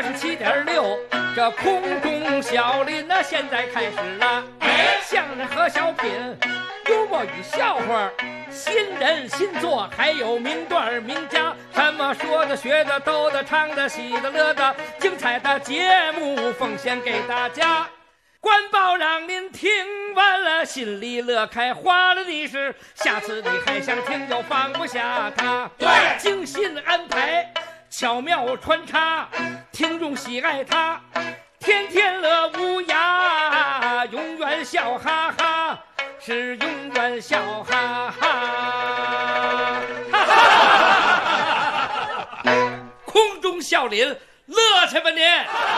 87.6，这空中小林呢，现在开始了。相声和小品，幽默与笑话，新人新作，还有名段名家，什么说的、学的、逗的、唱的、喜的、乐的，精彩的节目奉献给大家。官报让您听完了，心里乐开花了的是，下次你还想听就放不下它。 对， 精心安排，巧妙穿插，听众喜爱它，天天乐无涯，永远笑哈哈，是永远笑哈哈。空中笑林，乐去吧您！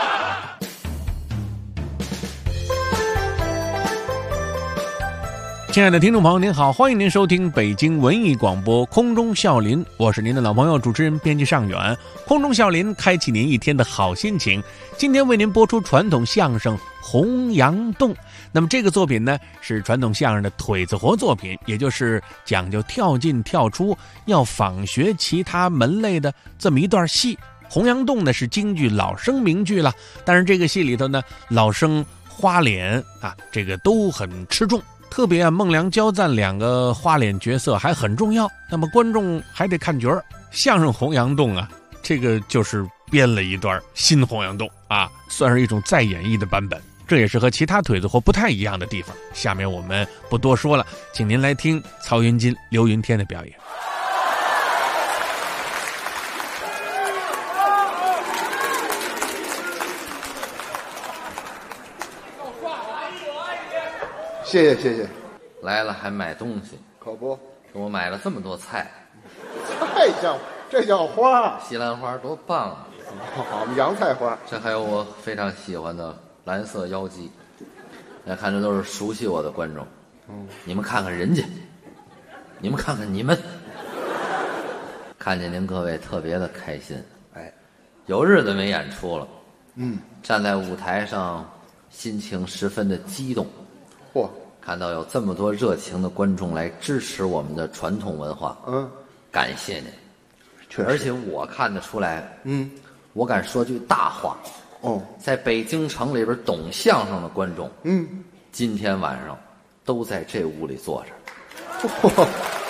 亲爱的听众朋友您好，欢迎您收听北京文艺广播空中笑林，我是您的老朋友主持人编辑尚远。空中笑林开启您一天的好心情，今天为您播出传统相声《洪阳洞》。那么这个作品呢，是传统相声的腿子活作品，也就是讲究跳进跳出，要仿学其他门类的这么一段戏。洪阳洞呢是京剧老生名剧了，但是这个戏里头呢，老生花脸啊，这个都很吃重。特别啊，孟良、焦赞两个花脸角色还很重要，那么观众还得看角儿。相声《洪阳洞》啊，这个就是编了一段新洪阳洞啊，算是一种再演绎的版本，这也是和其他腿子活不太一样的地方。下面我们不多说了，请您来听曹云金、刘云天的表演。 谢谢谢谢， 来了还买东西， 可不， 给我买了这么多菜， 太像，这叫花， 西兰花多棒啊！ 好，我们洋菜花， 这还有我非常喜欢的蓝色腰鸡。大家看，这都是熟悉我的观众。你们看看人家，你们看看你们，看见您各位特别的开心。 哎， 有日子没演出了，站在舞台上，心情十分的激动。 嚯， 看到有这么多热情的观众来支持我们的传统文化，感谢您。 确实， 而且我看得出来，我敢说句大话，在北京城里边懂相声的观众，今天晚上都在这屋里坐着。 嚯，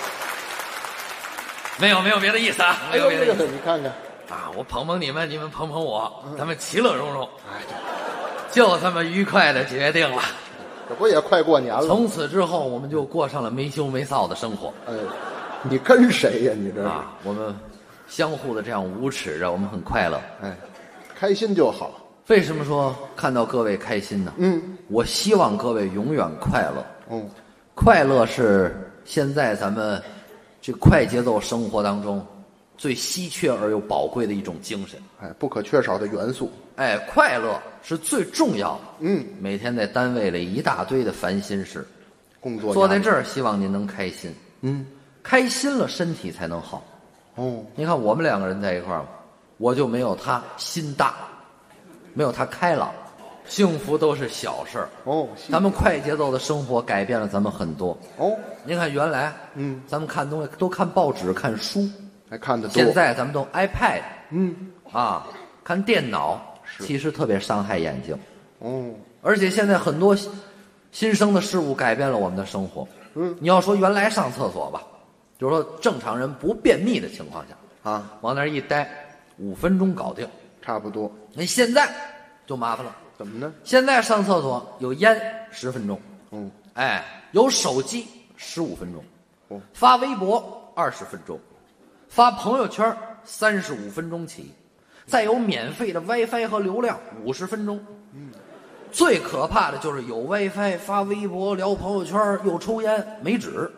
没有别的意思啊，没有别的意思你看看啊，我捧捧你们，你们捧捧我，咱们其乐融融，就这么愉快的决定了。 这不也快过年了？ 从此之后，我们就过上了没羞没臊的生活。 你跟谁呀？你这是啊，我们相互的这样无耻着，我们很快乐。 开心就好。 为什么说看到各位开心呢？我希望各位永远快乐。快乐是现在咱们这快节奏生活当中最稀缺而又宝贵的一种精神。 不可缺少的元素。 快乐是最重要的。每天在单位里一大堆的烦心事， 工作坐在这儿，希望您能开心。开心了，身体才能好。你看我们两个人在一块儿，我就没有他心大，没有他开朗，幸福都是小事儿。咱们快节奏的生活改变了咱们很多。您看原来，咱们看东西都看报纸、看书， 还看得多。 现在咱们都 iPad，看电脑，其实特别伤害眼睛。而且现在很多新生的事物改变了我们的生活。你要说原来上厕所吧，就是说正常人不便秘的情况下往那儿一待5分钟搞定， 差不多。 那现在就麻烦了。 怎么呢？ 现在上厕所有烟10分钟，有手机15分钟，发微博20分钟，发朋友圈35分钟起，再有免费的 WiFi 和流量50分钟。最可怕的就是有 WiFi 发微博聊朋友圈又抽烟没纸，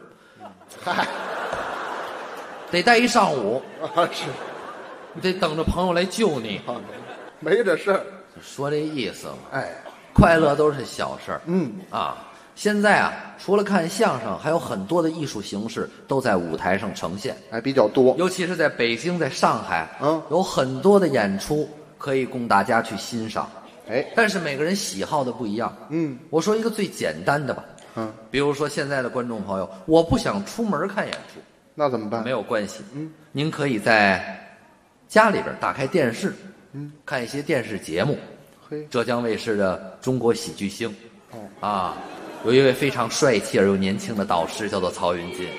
得待一上午是， 得等着朋友来救你。 没这事儿。 说这意思嘛。快乐都是小事儿。现在除了看相声，还有很多的艺术形式都在舞台上呈现， 还比较多。 尤其是在北京、在上海，有很多的演出可以供大家去欣赏。但是每个人喜好的不一样。我说一个最简单的吧。比如说现在的观众朋友，我不想出门看演出， 那怎么办？ 没有关系。您可以在家里边打开电视， 看一些电视节目， 嘿， 浙江卫视的《中国喜剧星》， 哦， 啊，有一位非常帅气而又年轻的导师，叫做曹云金。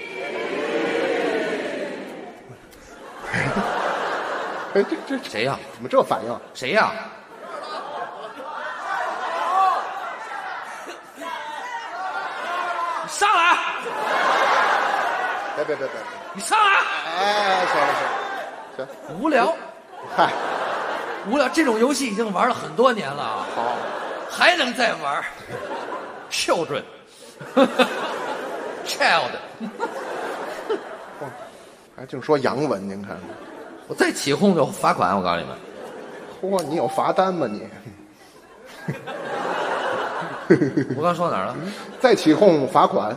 哎，这谁呀？ 怎么这反应？ 谁呀？你上来！ 别， 你上来！ 哎，行， 无聊， 嗨， 无聊。这种游戏已经玩了很多年了啊， 好， 还能再玩？Children， child。 还净说洋文，您看， 我再起哄就罚款，我告诉你们。 嚯，你有罚单吗你？ 我刚说哪儿了？ 再起哄罚款。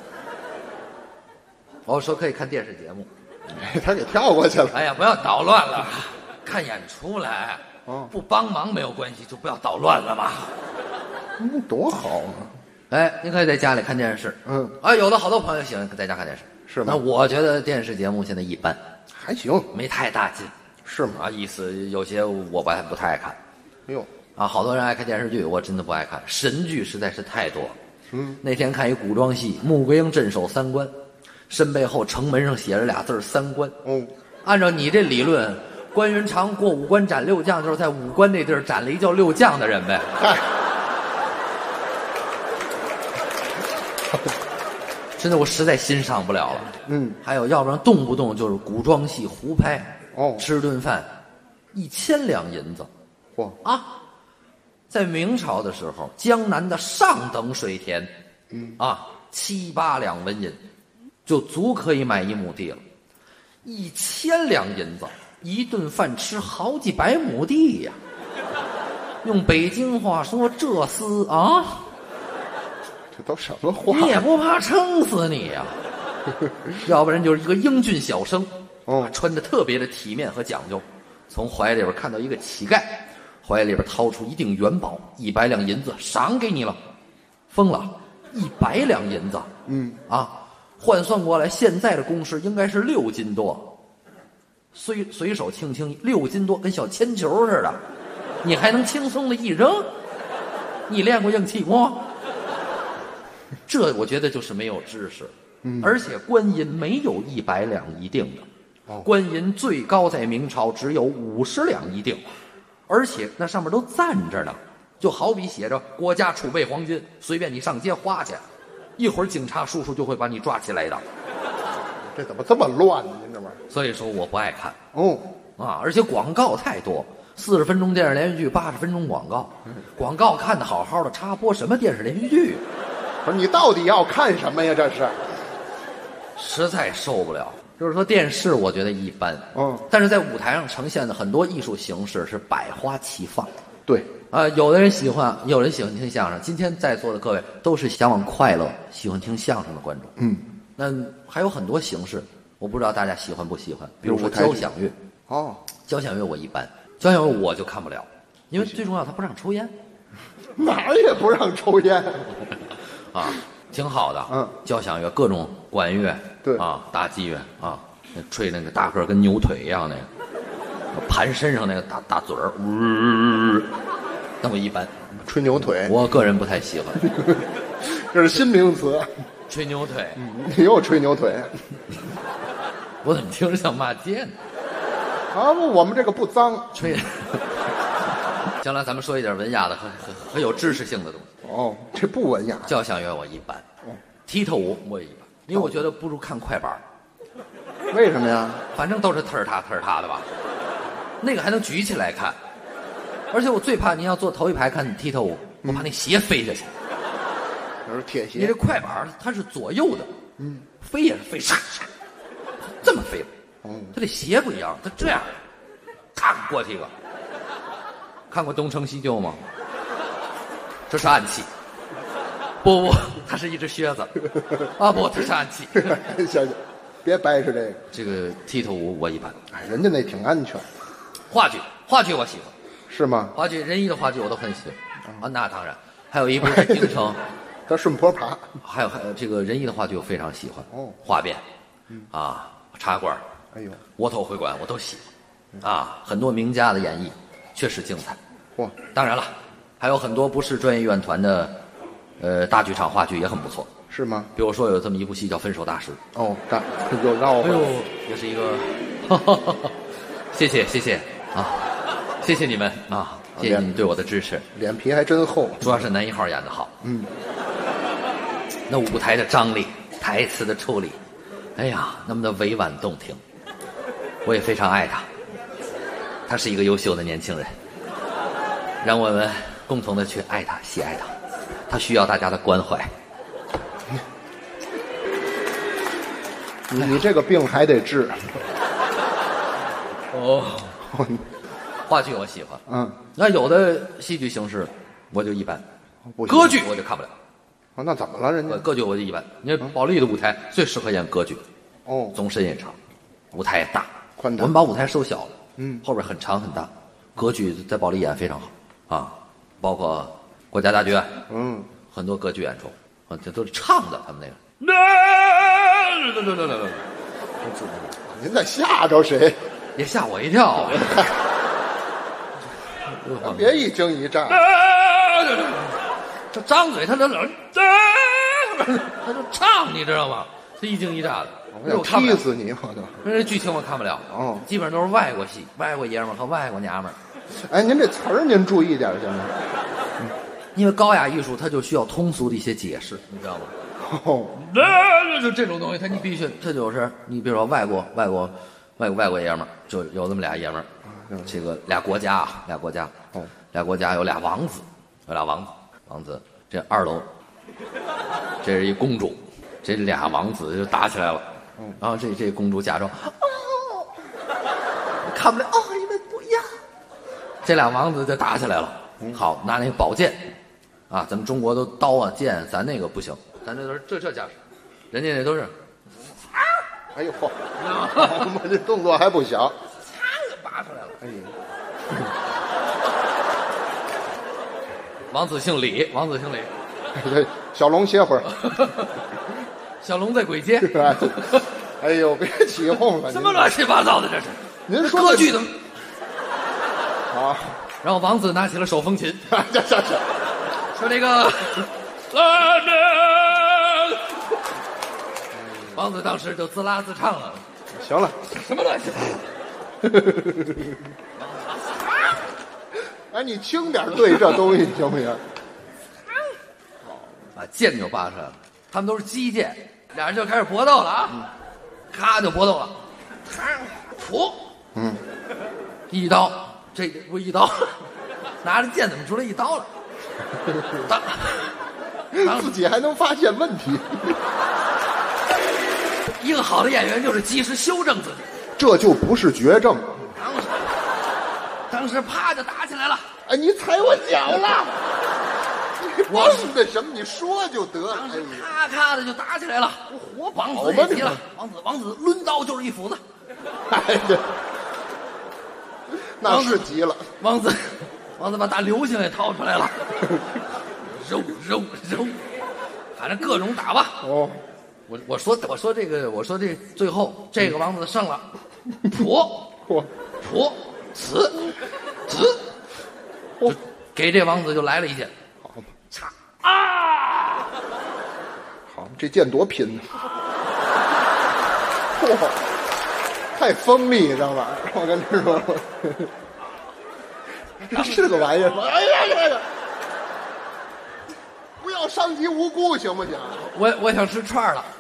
我说可以看电视节目。 哎，他给跳过去了。 哎呀，不要捣乱了，看演出来。 哦， 不帮忙没有关系，就不要捣乱了嘛。 多好啊！ 哎，您可以在家里看电视。有的好多朋友喜欢在家看电视， 是吗？ 那我觉得电视节目现在一般， 还行， 没太大劲， 是吗？ 啊，意思有些我不太爱看。 哎呦， 啊，好多人爱看电视剧，我真的不爱看，神剧实在是太多。那天看一古装戏，穆桂英镇守三关，身背后城门上写着俩字三关。按照你这理论，关云长过五关斩六将，就是在五关那地儿斩了一叫六将的人呗。 嗨， 真的我实在欣赏不了了。还有要不然动不动就是古装戏胡拍。吃顿饭1000两银子。 嚯啊！在明朝的时候，江南的上等水田，7、8两纹银，就足可以买一亩地了。1000两银子，一顿饭吃好几百亩地呀！用北京话说，这厮啊， 这都什么话？ 你也不怕撑死你呀？要不然就是一个英俊小生，穿的特别的体面和讲究，从怀里边看到一个乞丐。怀里边掏出一锭元宝，100两银子赏给你了。疯了，100两银子，换算过来，现在的工时应该是6斤多。随手轻轻6斤多，跟小铅球似的，你还能轻松的一扔？你练过硬气功？这我觉得就是没有知识。而且官银没有100两一锭的，官银最高在明朝只有50两一锭。而且那上面都赞着呢，就好比写着国家储备黄金，随便你上街花去，一会儿警察叔叔就会把你抓起来的。 这怎么这么乱呢？您这玩意儿？ 所以说我不爱看。 而且广告太多，40分钟电视连续剧，80分钟广告，广告看得好好的，插播什么电视连续剧？ 不是你到底要看什么呀？这是， 实在受不了。就是说电视我觉得一般，但是在舞台上呈现的很多艺术形式是百花齐放。 对啊，有的人喜欢，有人喜欢听相声。今天在座的各位都是向往快乐、喜欢听相声的观众。那还有很多形式，我不知道大家喜欢不喜欢。比如说交响乐。交响乐我一般，交响乐我就看不了，因为最重要它不让抽烟。 哪儿也不让抽烟啊。挺好的，交响乐各种管乐， 对打击乐吹那个大个跟牛腿一样那个，盘身上那个大嘴儿，那我一般。 吹牛腿， 我个人不太喜欢。 这是新名词， 吹牛腿。 你又吹牛腿， 我怎么听着像骂街呢？ 我们这个不脏， 吹。将来咱们说一点文雅的和有知识性的东西。 这不文雅。 交响乐我一般，踢踏舞我也一般，因为我觉得不如看快板。 为什么呀？ 反正都是特儿踏的吧，那个还能举起来看。而且我最怕您要坐头一排看踢踏舞，我怕那鞋飞下去。 那是铁鞋。 你这快板它是左右的，飞也是飞，唰唰，这么飞。它这鞋不一样，它这样，咔过去一个。看过东成西就吗？这是暗器。不，它是一只靴子。不，它是暗器。 行，别掰扯这个。 这个踢踏舞我一般。 人家那挺安全。 话剧我喜欢。 是吗？ 话剧仁义的话剧我都很喜欢。那当然，还有一部是京城。 他顺坡爬。 还有这个仁义的话剧我非常喜欢。话变，茶馆， 哎呦， 窝头会馆我都喜欢。很多名家的演绎。 确实精彩。 嚯， 当然了，还有很多不是专业院团的，大剧场话剧也很不错。 是吗？ 比如说有这么一部戏叫《分手大师》。 哦，有让我哎呦，也是一个，谢谢啊，谢谢你们啊，谢谢你们对我的支持。 脸皮还真厚。 主要是男一号演得好，那舞台的张力，台词的处理，哎呀，那么的委婉动听，我也非常爱他，他是一个优秀的年轻人，让我们共同的去爱他，喜爱他，他需要大家的关怀。 你这个病还得治。 哦，话剧我喜欢，那有的戏剧形式我就一般， 不行歌剧我就看不了。 哦，那怎么了人家？ 歌剧我就一般，你看保利的舞台最适合演歌剧， 哦， 纵深也长，舞台也大， 宽大我们把舞台收小了，后边很长很大，歌剧在保利演非常好啊，包括国家大剧院，很多歌剧演出，这都是唱的，他们那个。 您在吓着谁？ 也吓我一跳啊！ 别一惊一乍。 这张嘴他就唱，你知道吗？这一惊一乍的， 我想踢死你！我都。 这剧情我看不了，基本上都是外国戏，外国爷们儿和外国娘们儿。 哎，您这词儿您注意点行吗？ 因为高雅艺术它就需要通俗的一些解释，你知道吗？ 哦， 就这种东西，你必须，它就是你比如说外国爷们儿，就有这么俩爷们儿，这个俩国家，俩国家有俩王子，王子这2楼，这是一公主，这俩王子就打起来了，然后这公主假装看不了你们不要，这俩王子就打起来了，好拿那个宝剑，啊，咱们中国都刀啊剑，咱那个不行。咱这都是这架势，人家那都是， 哎呦，我这动作还不小， 就拔出来了。 哎呀， 王子姓李， 对，小龙歇会儿。 小龙在鬼街。 哎呦，别起哄了！ 什么乱七八糟的这是？ 您说歌剧的啊？ 然后王子拿起了手风琴，说这个。王子当时就自拉自唱了。 行了， 什么乱七八糟？ 哎，你轻点对这东西行不行？ 把剑就拔出来了，他们都是击剑，俩人就开始搏斗了啊！咔就搏斗了，噗，一刀，这不一刀，拿着剑怎么出来一刀了？ 自己还能发现问题。 一个好的演员就是及时修正自己， 这就不是绝症。 当时啪就打起来了。 哎，你踩我脚了！我是那什么，你说就得了。 咔咔的就打起来了，王子也急了，王子抡刀就是一斧子。 哎，对，那是急了。 王子把大流星也掏出来了，揉，反正各种打吧。 哦。 我说这最后这个王子胜了，噗，子，就给这王子就来了一剑， 好啊！好，这剑多拼呢！嚯，太锋利这玩意儿，我跟你说，这是个玩意儿吗？哎呀！不要伤及无辜，行不行？ 我想吃串了，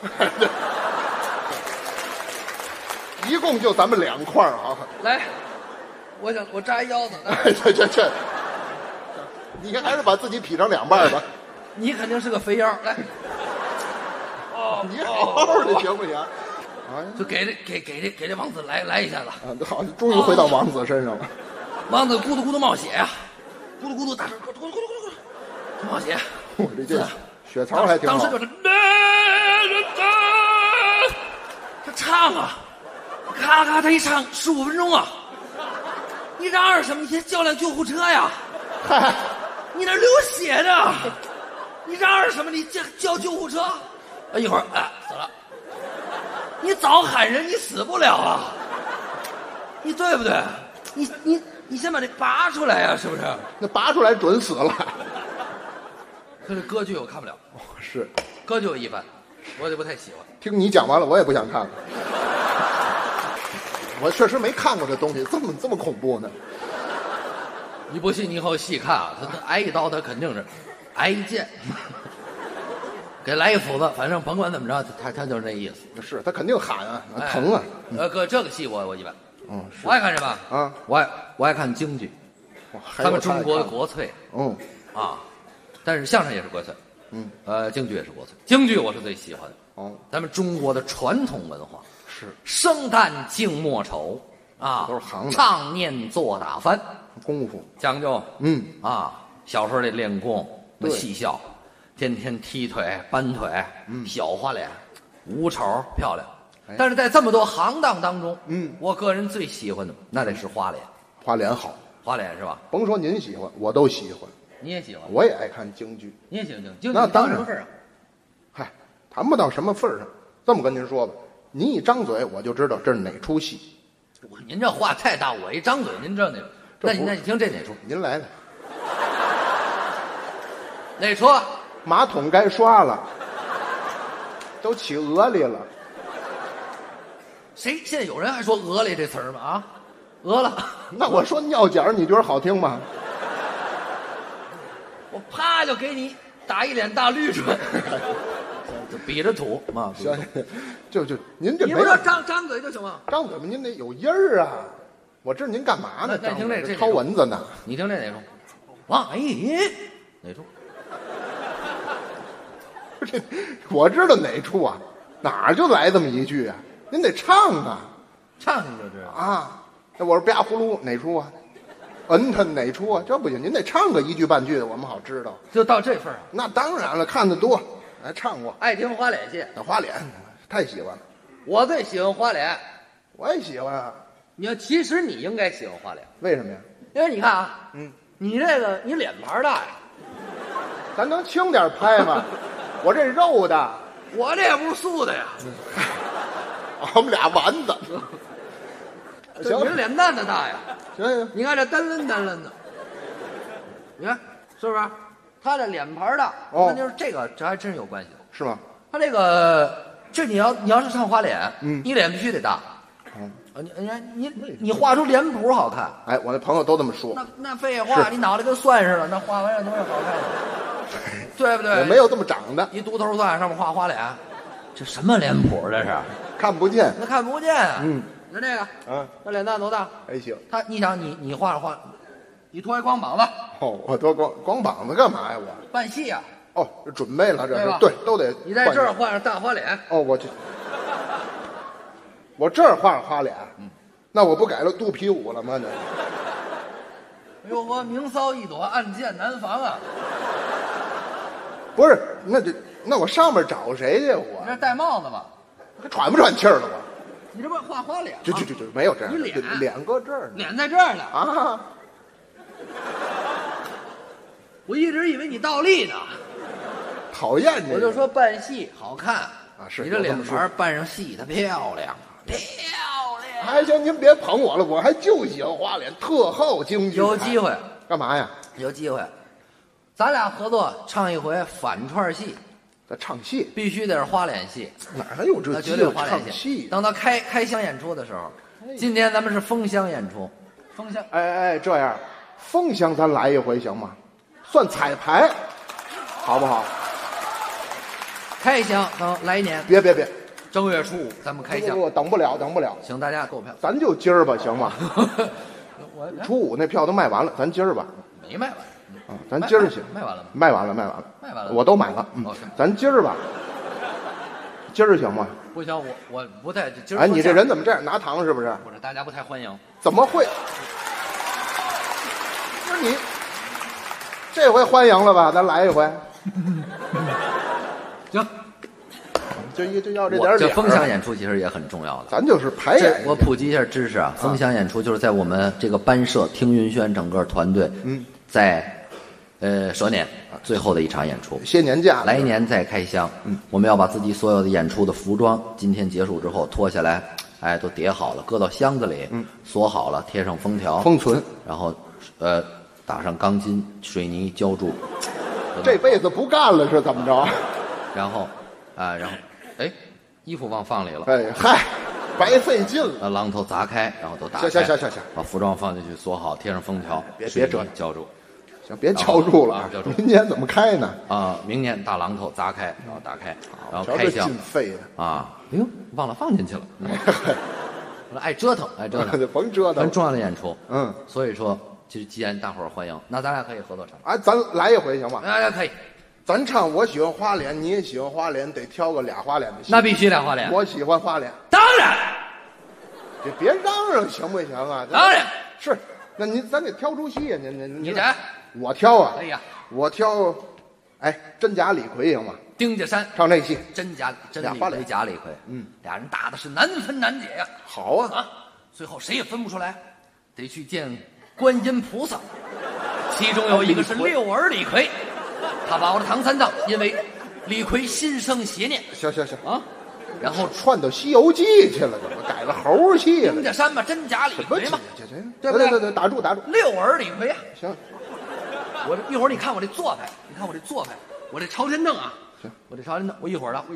一共就咱们2块啊！ 来，我扎腰子。 这，你还是把自己劈成2半吧。 你肯定是个肥腰，来。 你好好的行不行？ 就给这王子来一下子。 好，终于回到王子身上了。 王子咕嘟冒血呀，咕嘟大声咕嘟冒血。 我这血槽还挺好。 当时就是，他唱啊，咔咔，他一唱15分钟啊，你嚷嚷什么？你叫辆救护车呀！ 嗨， 你那流血呢，你嚷嚷什么？你叫救护车？一会儿走了。你早喊人，你死不了啊！你对不对？你你先把这拔出来呀，是不是？ 那拔出来准死了。 可是歌剧我看不了， 是， 歌剧我一般，我就不太喜欢。 听你讲完了，我也不想看了。我确实没看过这东西，这么恐怖呢。 你不信，你以后细看啊，他挨一刀，他肯定是挨一剑，给来一斧子，反正甭管怎么着，他就是那意思。 是他肯定喊啊，疼啊。 哥，这个戏我一般。 是我爱看什么啊？ 我爱看京剧，他们中国的国粹。但是相声也是国粹。京剧也是国粹。京剧我是最喜欢的。咱们中国的传统文化是生旦净末丑啊， 都是行的， 唱念做打翻功夫讲究。小时候得练功，那戏校，天天踢腿、搬腿，小花脸，五丑漂亮。但是在这么多行当当中，我个人最喜欢的那得是花脸。 花脸好， 花脸是吧？ 甭说您喜欢，我都喜欢。 你也喜欢？ 我也爱看京剧。 你也喜欢京剧？ 那当然。 什么份上？ 嗨，谈不到什么份上。这么跟您说吧，您一张嘴我就知道这是哪出戏。 您这话太大，我一张嘴您知道哪？那你听这哪出？ 您来的。 哪出？ 马桶该刷了，都起鹅里了。 谁现在有人还说鹅里这词儿吗？啊，鹅了。 那我说尿角，你觉得好听吗？ 我啪就给你打一脸大绿唇，就比着吐嘛。 行，就您这你不说张嘴就行吗？ 张嘴吧，您得有音儿啊。我知道您干嘛呢？ 那听这掏蚊子呢。 你听这哪出？王阿姨哪出？ 我知道哪出啊？哪儿就来这么一句啊？您得唱啊， 唱你就知道啊。那我说吧呼噜哪出啊？他哪出啊？这不行，您得唱个一句半句的，我们好知道。 就到这份上。 那当然了，看得多，还唱过。 爱听花脸戏， 那花脸太喜欢了。 我最喜欢花脸， 我也喜欢啊。 其实你应该喜欢花脸， 为什么呀？ 因为你看啊，你这个你脸盘大呀， 咱能轻点拍吗？我这肉的， 我这也不是素的呀。 我们俩丸子。 行，你这脸蛋子大呀。 行， 你看这单抡的，你看是不是？他这脸盘大，那就是这还真是有关系的， 是吗？ 他这个你要是唱花脸，你脸必须得大。你画出脸谱好看。 哎，我那朋友都这么说。 那废话，你脑袋跟蒜似的，那画完了东西好看，对不对？ 我没有这么长的， 一独头蒜上面画花脸，这什么脸谱这是？ 看不见， 那看不见啊。那这个，那脸蛋多大？ 还行。 你想你画，你脱一光膀子。 我脱光膀子干嘛呀？我扮戏呀。 准备了，这是对， 都得。 你在这儿画上大花脸。 我这儿画上花脸，那我不改了肚皮舞了吗？这。 哎呦，我明骚一朵，暗箭难防啊！ 不是，那我上面找谁去？我你这戴帽子吧？ 还喘不喘气儿了？我。 你这不画花脸吗？ 就没有这样。 你脸搁这儿呢。 脸在这儿呢啊！ 我一直以为你倒立呢。 讨厌你！ 我就说扮戏好看啊，是你这脸盘扮上戏，它漂亮。 还行，您别捧我了，我还就喜欢花脸，特好京剧。 有机会干嘛呀？ 有机会，咱俩合作唱一回反串戏。 在唱戏必须得是花脸戏， 哪还有这绝对花脸戏？ 等到开箱演出的时候，今天咱们是封箱演出，封箱。 哎，这样，封箱咱来一回行吗？算彩排，好不好？ 开箱等来年， 别， 正月初5咱们开箱。 我等不了， 请大家购票， 咱就今儿吧，行吗？初5那票都卖完了，咱今儿吧。 没卖完。 咱今儿行， 卖完了吗？ 卖完了，我都买了。咱今儿吧，今儿行吗？ 不行，我不太今儿。 哎，你这人怎么这样？拿糖是不是？ 不是，大家不太欢迎。 怎么会？不是你，这回欢迎了吧？咱来一回。 行， 就要这点脸。 这封箱演出其实也很重要的， 咱就是排演。 我普及一下知识啊，封箱演出就是在我们这个班社听云轩整个团队，在蛇年最后的一场演出， 歇年假， 来年再开箱。我们要把自己所有的演出的服装，今天结束之后脱下来， 哎，都叠好了，搁到箱子里，锁好了，贴上封条， 封存， 然后打上钢筋、水泥浇筑。 这辈子不干了是怎么着？ 然后哎，衣服忘放里了。 哎嗨，白费劲了。 榔头砸开，然后都打开。 行， 把服装放进去，锁好，贴上封条， 别折腾， 浇筑。 行，别敲住了。明年怎么开呢？ 明年大榔头砸开，然后打开，然后开箱。 劲费的啊！哎呦，忘了放进去了。爱折腾， 甭折腾。 很重要的演出。所以说，就是既然大伙儿欢迎，那咱俩可以合作唱。 哎，咱来一回行吗？ 可以。 咱唱我喜欢花脸，你也喜欢花脸，得挑个俩花脸的戏。 那必须俩花脸。 我喜欢花脸。 当然。 别嚷嚷行不行啊？ 当然是。那咱得挑出戏呀，您你来。 我挑啊。 可以呀。 我挑，哎，真假李逵行吗？ 丁家山唱这戏， 真李逵假李逵，俩人打的是难分难解呀。 好啊， 最后谁也分不出来，得去见观音菩萨。其中有一个是六耳李逵，他把我的唐三藏，因为李逵心生邪念。 行啊，然后串到《西游记》去了，怎么改了猴戏了？ 丁家山嘛，真假李逵嘛， 对不对？对，打住。 六耳李逵啊， 行。 我一会儿你看我这做派，我这朝天凳啊。我这朝天凳，我一会儿的，我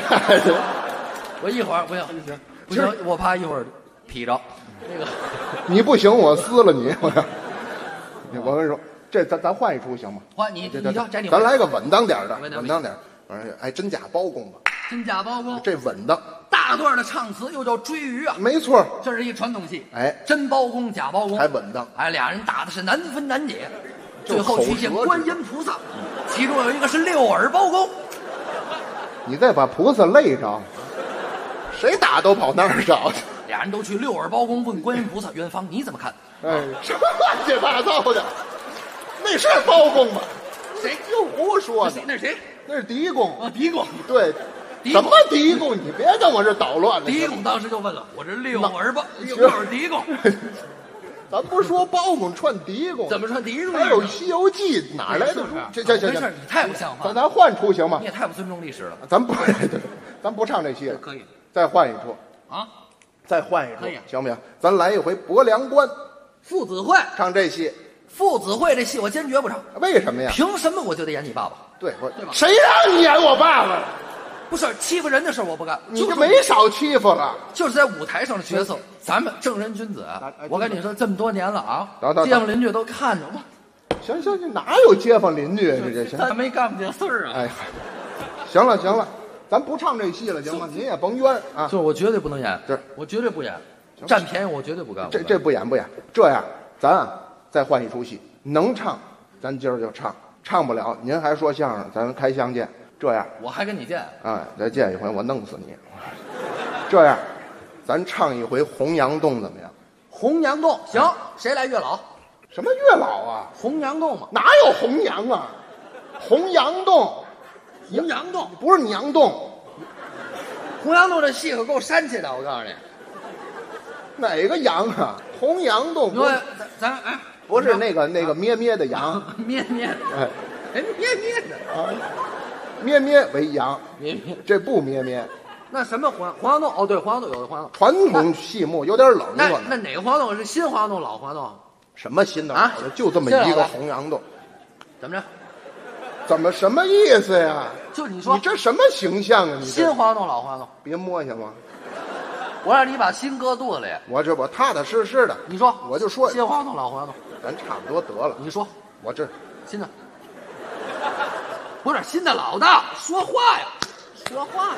一会儿不行，我怕一会儿劈着那个。 你不行，我撕了你！我跟你说，这咱换一出行吗？ 换你挑， 咱来个稳当点的，稳当点。哎，真假包公吧？ 真假包公， 这稳当。 大段的唱词又叫追鱼啊， 没错， 这是一传统戏。 哎， 真包公假包公还稳当。 哎，俩人打的是难分难解，最后去见观音菩萨，其中有一个是六耳包公。 你再把菩萨累着，谁打都跑那儿找去。 俩人都去六耳包公问观音菩萨：“元芳你怎么看？” 哎，什么乱七八糟的？那是包公吗？ 谁就胡说呢？ 那是谁？ 那是狄公啊，狄公。 对，什么狄公？你别跟我这捣乱了。 狄公当时就问了：“我这六耳狄公。” 咱不是说包公串狄公， 怎么串狄公？ 还有《西游记》，哪来的？这没事，你太不像话。 咱换出行吗？ 你也太不尊重历史了。 咱不唱这戏了。 可以， 再换一出啊！ 再换一出， 可以， 行不行？咱来一回伯良关， 父子会唱这戏。 父子会这戏我坚决不唱。 为什么呀？ 凭什么我就得演你爸爸？ 对吧？ 谁让你演我爸爸？ 不是欺负人的事我不干， 你就没少欺负了。 就是在舞台上的角色，咱们正人君子。我跟你说，这么多年了啊，街坊邻居都看着我。 行，你哪有街坊邻居？这行， 他没干过这事儿啊。 哎，行了，咱不唱这戏了，行吗？您也甭冤啊。 就是我绝对不能演，我绝对不演，占便宜我绝对不干。 这不演。这样，咱啊再换一出戏，能唱，咱今儿就唱；唱不了，您还说相声，咱开箱见。这样， 我还跟你见啊！再见一回，我弄死你！这样，咱唱一回《洪阳洞》怎么样？ 洪阳洞行，谁来月老？ 什么月老啊？ 洪阳洞嘛？ 哪有洪阳啊？洪阳洞， 洪阳洞不是娘洞。 洪阳洞这戏可够煽气的，我告诉你。 哪个阳啊？洪阳洞。 咱哎， 不是那个咩咩的羊， 咩咩的，哎咩咩的啊。 咩咩为阳， 咩咩， 这不咩咩。 那什么黄阳洞？哦，对，黄阳洞有的黄阳洞。 传统戏目有点冷了。 那哪个黄阳洞是新黄阳洞、老黄阳洞？ 什么新的啊？就这么一个洪阳洞。 怎么着？ 怎么什么意思呀？ 就你说， 你这什么形象啊？你新黄阳洞、老黄阳洞？ 别摸行吗？ 我让你把心搁肚子里。 我踏踏实实的。 你说， 我就说新黄阳洞、老黄阳洞， 咱差不多得了。 你说， 我这新的。不是新的老的，说话呀，怎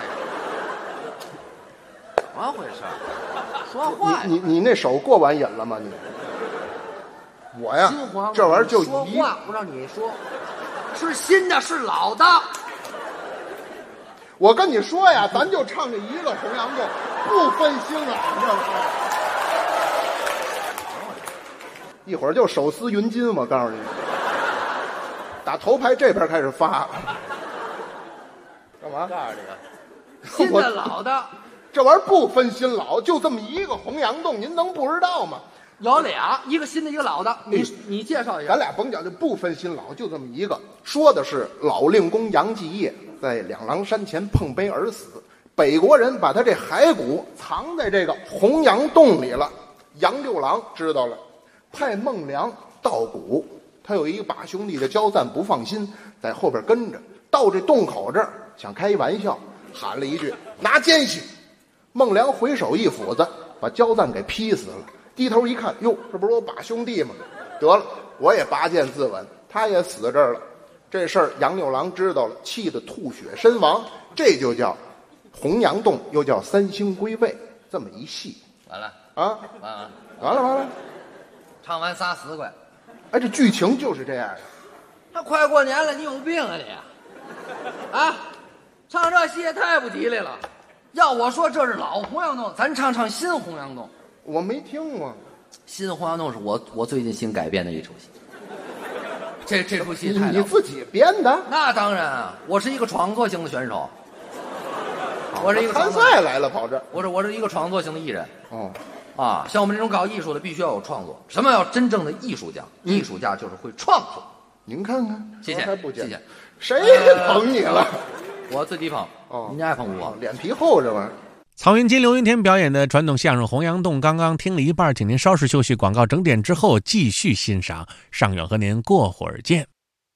么回事？说话呀！ 你那手过完瘾了吗？你我呀，这玩意儿就说话，不让你说，是新的，是老的。 我跟你说呀，咱就唱这一个洪阳洞，不分新老，知道吗？一会儿就手撕云金，我告诉你。打头牌这边开始发，干嘛？ 告诉你啊，新的老的， 这玩意儿不分新老，就这么一个洪阳洞，您能不知道吗？ 有俩，一个新的，一个老的。你介绍一下。 咱俩甭讲，就不分新老，就这么一个。说的是老令公杨继业在两狼山前碰杯而死， 北国人把他这骸骨藏在这个洪阳洞里了。杨六郎知道了，派孟良盗骨。他有一个把兄弟的焦赞不放心，在后边跟着，到这洞口这儿想开一玩笑，喊了一句：“拿奸细！”孟良回手一斧子，把焦赞给劈死了。低头一看，哟，这不是我把兄弟吗？得了，我也拔剑自刎，他也死这儿了。这事儿杨六郎知道了，气得吐血身亡。这就叫洪阳洞，又叫三星归位，这么一戏。 完了啊，完了， 唱完仨死鬼。 哎，这剧情就是这样的。 那快过年了，你有病啊你！啊，唱这戏也太不吉利了。要我说这是老洪阳洞，咱唱唱新洪阳洞。 我没听过。 新洪阳洞是我最近新改编的一出戏。这出戏太你自己编的？ 那当然啊，我是一个创作型的选手。我是一个参赛来了，跑这。 我是一个创作型的艺人。 哦。 啊，像我们这种搞艺术的，必须要有创作。什么叫真正的艺术家？艺术家就是会创作。 您看看， 谢谢， 还不谢谢。 谁捧你了？ 我自己捧。哦，您爱捧我， 脸皮厚这玩意儿。 曹云金、刘云天表演的传统相声《洪阳洞》，刚刚听了一半，请您稍事休息，广告整点之后继续欣赏。尚远和您过会儿见。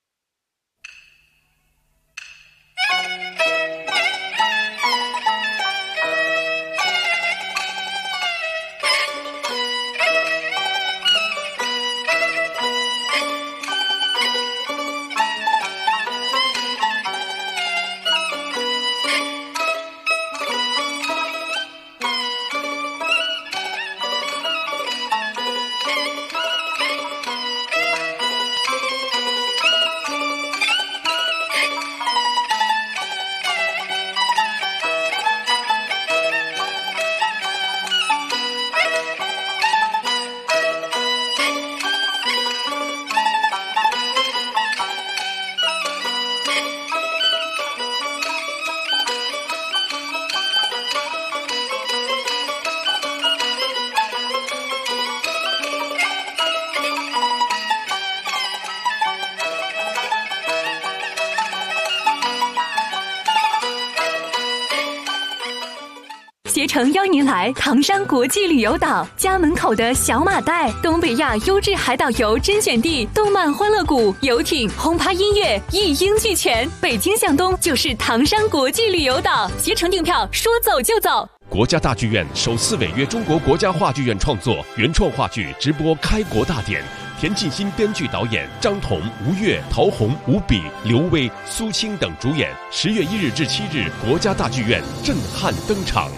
携程邀您来唐山国际旅游岛，家门口的小马代，东北亚优质海岛游甄选地，动漫欢乐谷、游艇、轰趴音乐一应俱全。北京向东就是唐山国际旅游岛，携程订票说走就走。 国家大剧院首次违约中国国家话剧院创作原创话剧直播开国大典，田沁鑫编剧导演，张彤、吴越、陶虹、吴比、刘威、苏青等主演。10月1日至7日，国家大剧院震撼登场。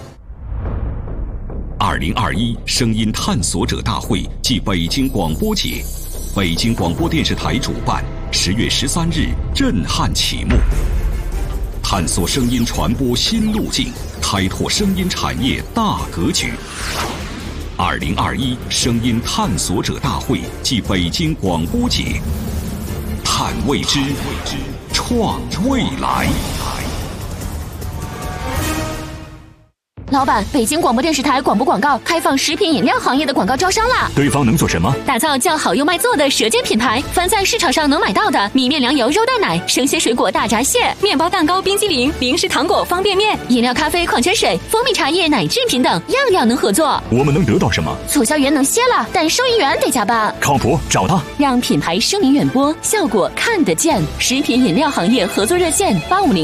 2021声音探索者大会暨北京广播节，北京广播电视台主办，10月13日震撼启幕。探索声音传播新路径，开拓声音产业大格局。2021声音探索者大会暨北京广播节，探未知，创未来。 老板，北京广播电视台广播广告开放食品饮料行业的广告招商啦！ 对方能做什么？ 打造叫好又卖座的舌尖品牌，凡在市场上能买到的米面粮油肉蛋奶、生鲜水果大闸蟹、面包蛋糕、冰激凌、零食糖果、方便面、饮料、咖啡、矿泉水、蜂蜜茶叶、奶制品等，样样能合作。 我们能得到什么？ 促销员能歇了，但收银员得加班。 靠谱，找他， 让品牌声名远播，效果看得见。食品饮料行业合作热线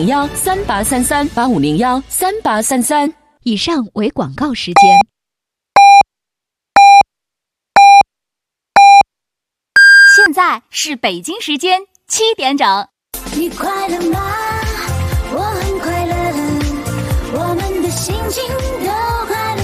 8501383385013833。以上为广告时间。现在是北京时间7点整。 你快乐吗？我很快乐，我们的心情都快乐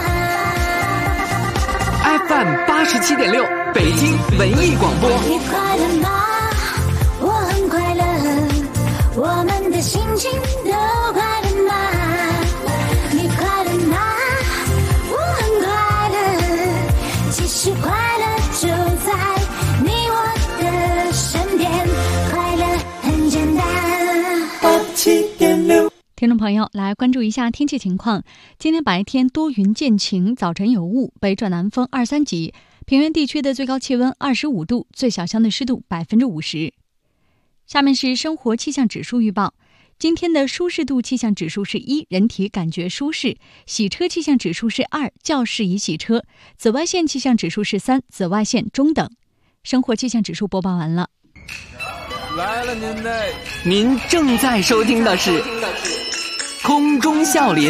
吗？ FM 87.6，北京文艺广播。 你快乐吗？我很快乐，我们的心情都快乐吗？你快乐吗？我很快乐，其实快乐就在你我的身边，快乐很简单。87.6。 听众朋友，来关注一下天气情况。今天白天多云见晴，早晨有雾，北转南风2、3级。平原地区的最高气温25度，最小相对湿度50%。下面是生活气象指数预报。 今天的舒适度气象指数是1，人体感觉舒适；洗车气象指数是2，较适宜洗车；紫外线气象指数是3，紫外线中等。生活气象指数播报完了。 来了您嘞！您正在收听的是空中笑林。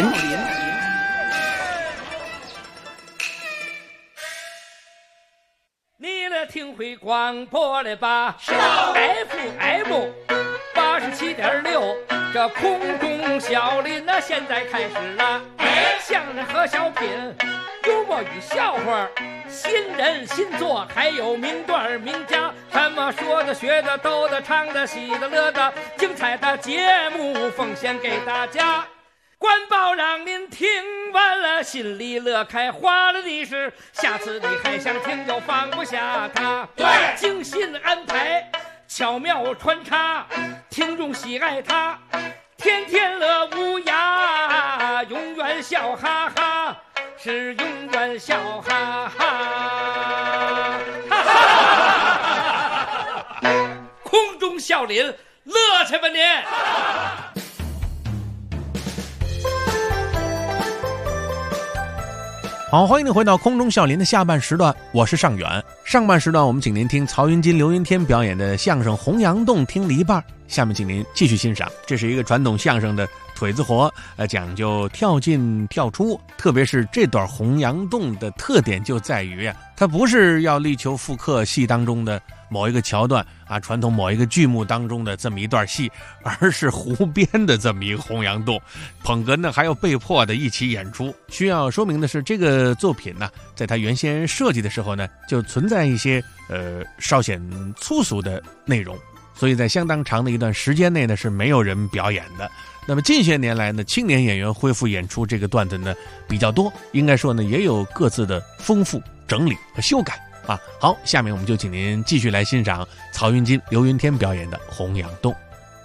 你来听会广播了吧？是 FM 87.6，这空中笑林那现在开始了。相声和小品，幽默与笑话，新人新作，还有名段名家，什么说的学的逗的唱的喜的乐的，精彩的节目奉献给大家。官报让您听完了心里乐开花了的是，下次你还想听就放不下它。对，精心安排，巧妙穿插，听众喜爱它，天天乐无涯，永远笑哈哈，是永远笑哈哈，哈哈，空中笑林，乐去吧您！ 好，欢迎你回到空中笑林的下半时段，我是尚远。上半时段我们请您听曹云金、刘云天表演的相声《洪阳洞》，听了一半，下面请您继续欣赏。这是一个传统相声的腿子活，讲究跳进跳出，特别是这段洪阳洞的特点就在于它不是要力求复刻戏当中的某一个桥段传统某一个剧目当中的这么一段戏，而是胡编的这么一个洪阳洞，捧哏呢还要被迫的一起演出。需要说明的是，这个作品呢，在它原先设计的时候呢，就存在一些稍显粗俗的内容，所以在相当长的一段时间内呢是没有人表演的。那么近些年来呢，青年演员恢复演出这个段子呢比较多，应该说呢也有各自的丰富、整理和修改好，下面我们就请您继续来欣赏曹云金、刘云天表演的《洪阳洞》。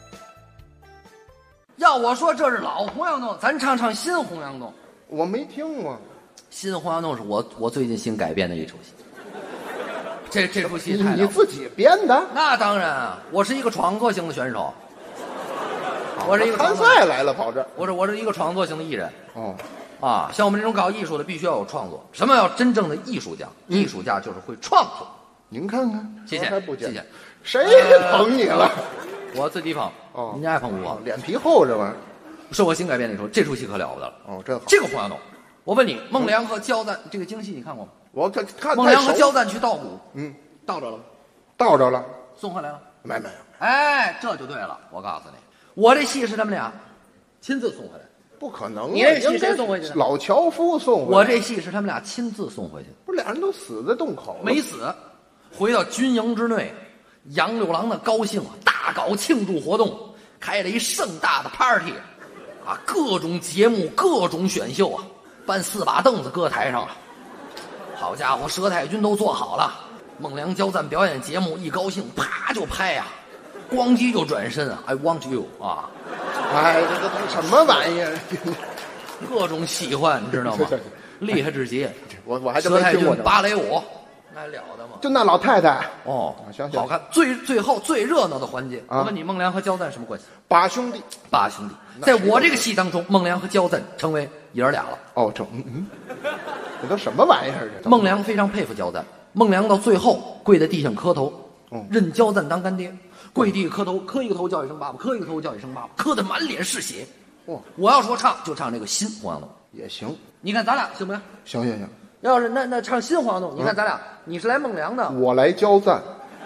要我说这是老洪阳洞，咱唱唱新洪阳洞。 我没听过。 新洪阳洞是我最近新改编的一出戏。这出戏太你自己编的？ 那当然啊，我是一个创作型的选手。我是一个参赛来了，跑这。 我是一个创作型的艺人。像我们这种搞艺术的，必须要有创作。什么叫真正的艺术家？艺术家就是会创作。 您看看， 谢谢， 还不谢谢。 谁捧你了？ 我自己捧。您爱捧我？ 脸皮厚这玩意儿。 是我新改编的这出戏可了不得了。 真好。 这个洪阳洞，我问你，孟良和焦赞这个京戏你看过吗？ 我看。 孟良和焦赞去盗鼓，盗着了吗？ 盗着了。 送回来了？ 没有。 哎，这就对了。我告诉你，我这戏是他们俩亲自送回来。 不可能！ 你这戏谁送回去的？ 老樵夫送回来。 我这戏是他们俩亲自送回去的。 不是俩人都死在洞口了？ 没死，回到军营之内，杨六郎的高兴大搞庆祝活动，开了一盛大的 party，各种节目、各种选秀搬4把凳子搁台上好家伙，佘太君都做好了。孟良焦赞表演节目，一高兴啪就拍咣叽就转身I want you 哎，这什么玩意儿？ 各种喜欢，你知道吗？厉害至极。 我还真没听过芭蕾舞，那了得吗？ 就那老太太行，好看。最后最热闹的环节，我问你，孟良和焦赞什么关系？8兄弟。在我这个戏当中，孟良和焦赞成为爷儿俩了。 这都什么玩意儿？ 孟良非常佩服焦赞，孟良到最后跪在地上磕头，认焦赞当干爹。跪地磕头，磕一个头叫一声爸爸，磕一个头叫一声爸爸，磕得满脸是血。我要说唱就唱这个新洪阳洞也行。 你看咱俩行不行？ 行。 要是那唱新洪阳洞，你看咱俩，你是来孟良的， 我来焦赞。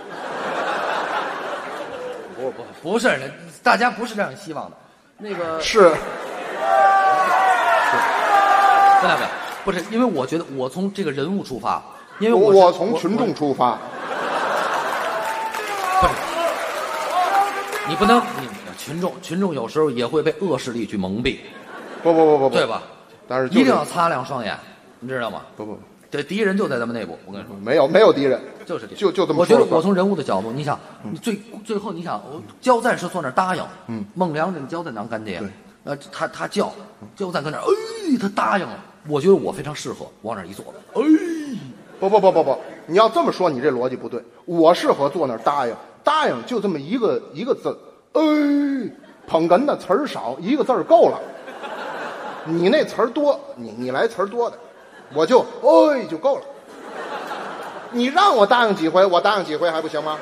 不是，大家不是这样希望的。那个是。 不是，因为我觉得我从这个人物出发，因为我从群众出发。 不是。你不能，群众有时候也会被恶势力去蒙蔽， 不， 对吧？ 但是一定要擦亮双眼，你知道吗？ 不， 这敌人就在咱们内部。我跟你说， 没有敌人， 就是就这么说。 我觉得我从人物的角度，你想，你最后你想，焦赞是坐那儿答应，孟良认焦赞当干爹，他叫焦赞跟那儿，他答应了。我觉得我非常适合往那儿一坐， 不，你要这么说，你这逻辑不对。我适合坐那儿答应就这么一个字， 捧哏的词儿少，一个字儿够了。你那词儿多，你来词儿多的，我就就够了。你让我答应几回，我答应几回还不行吗？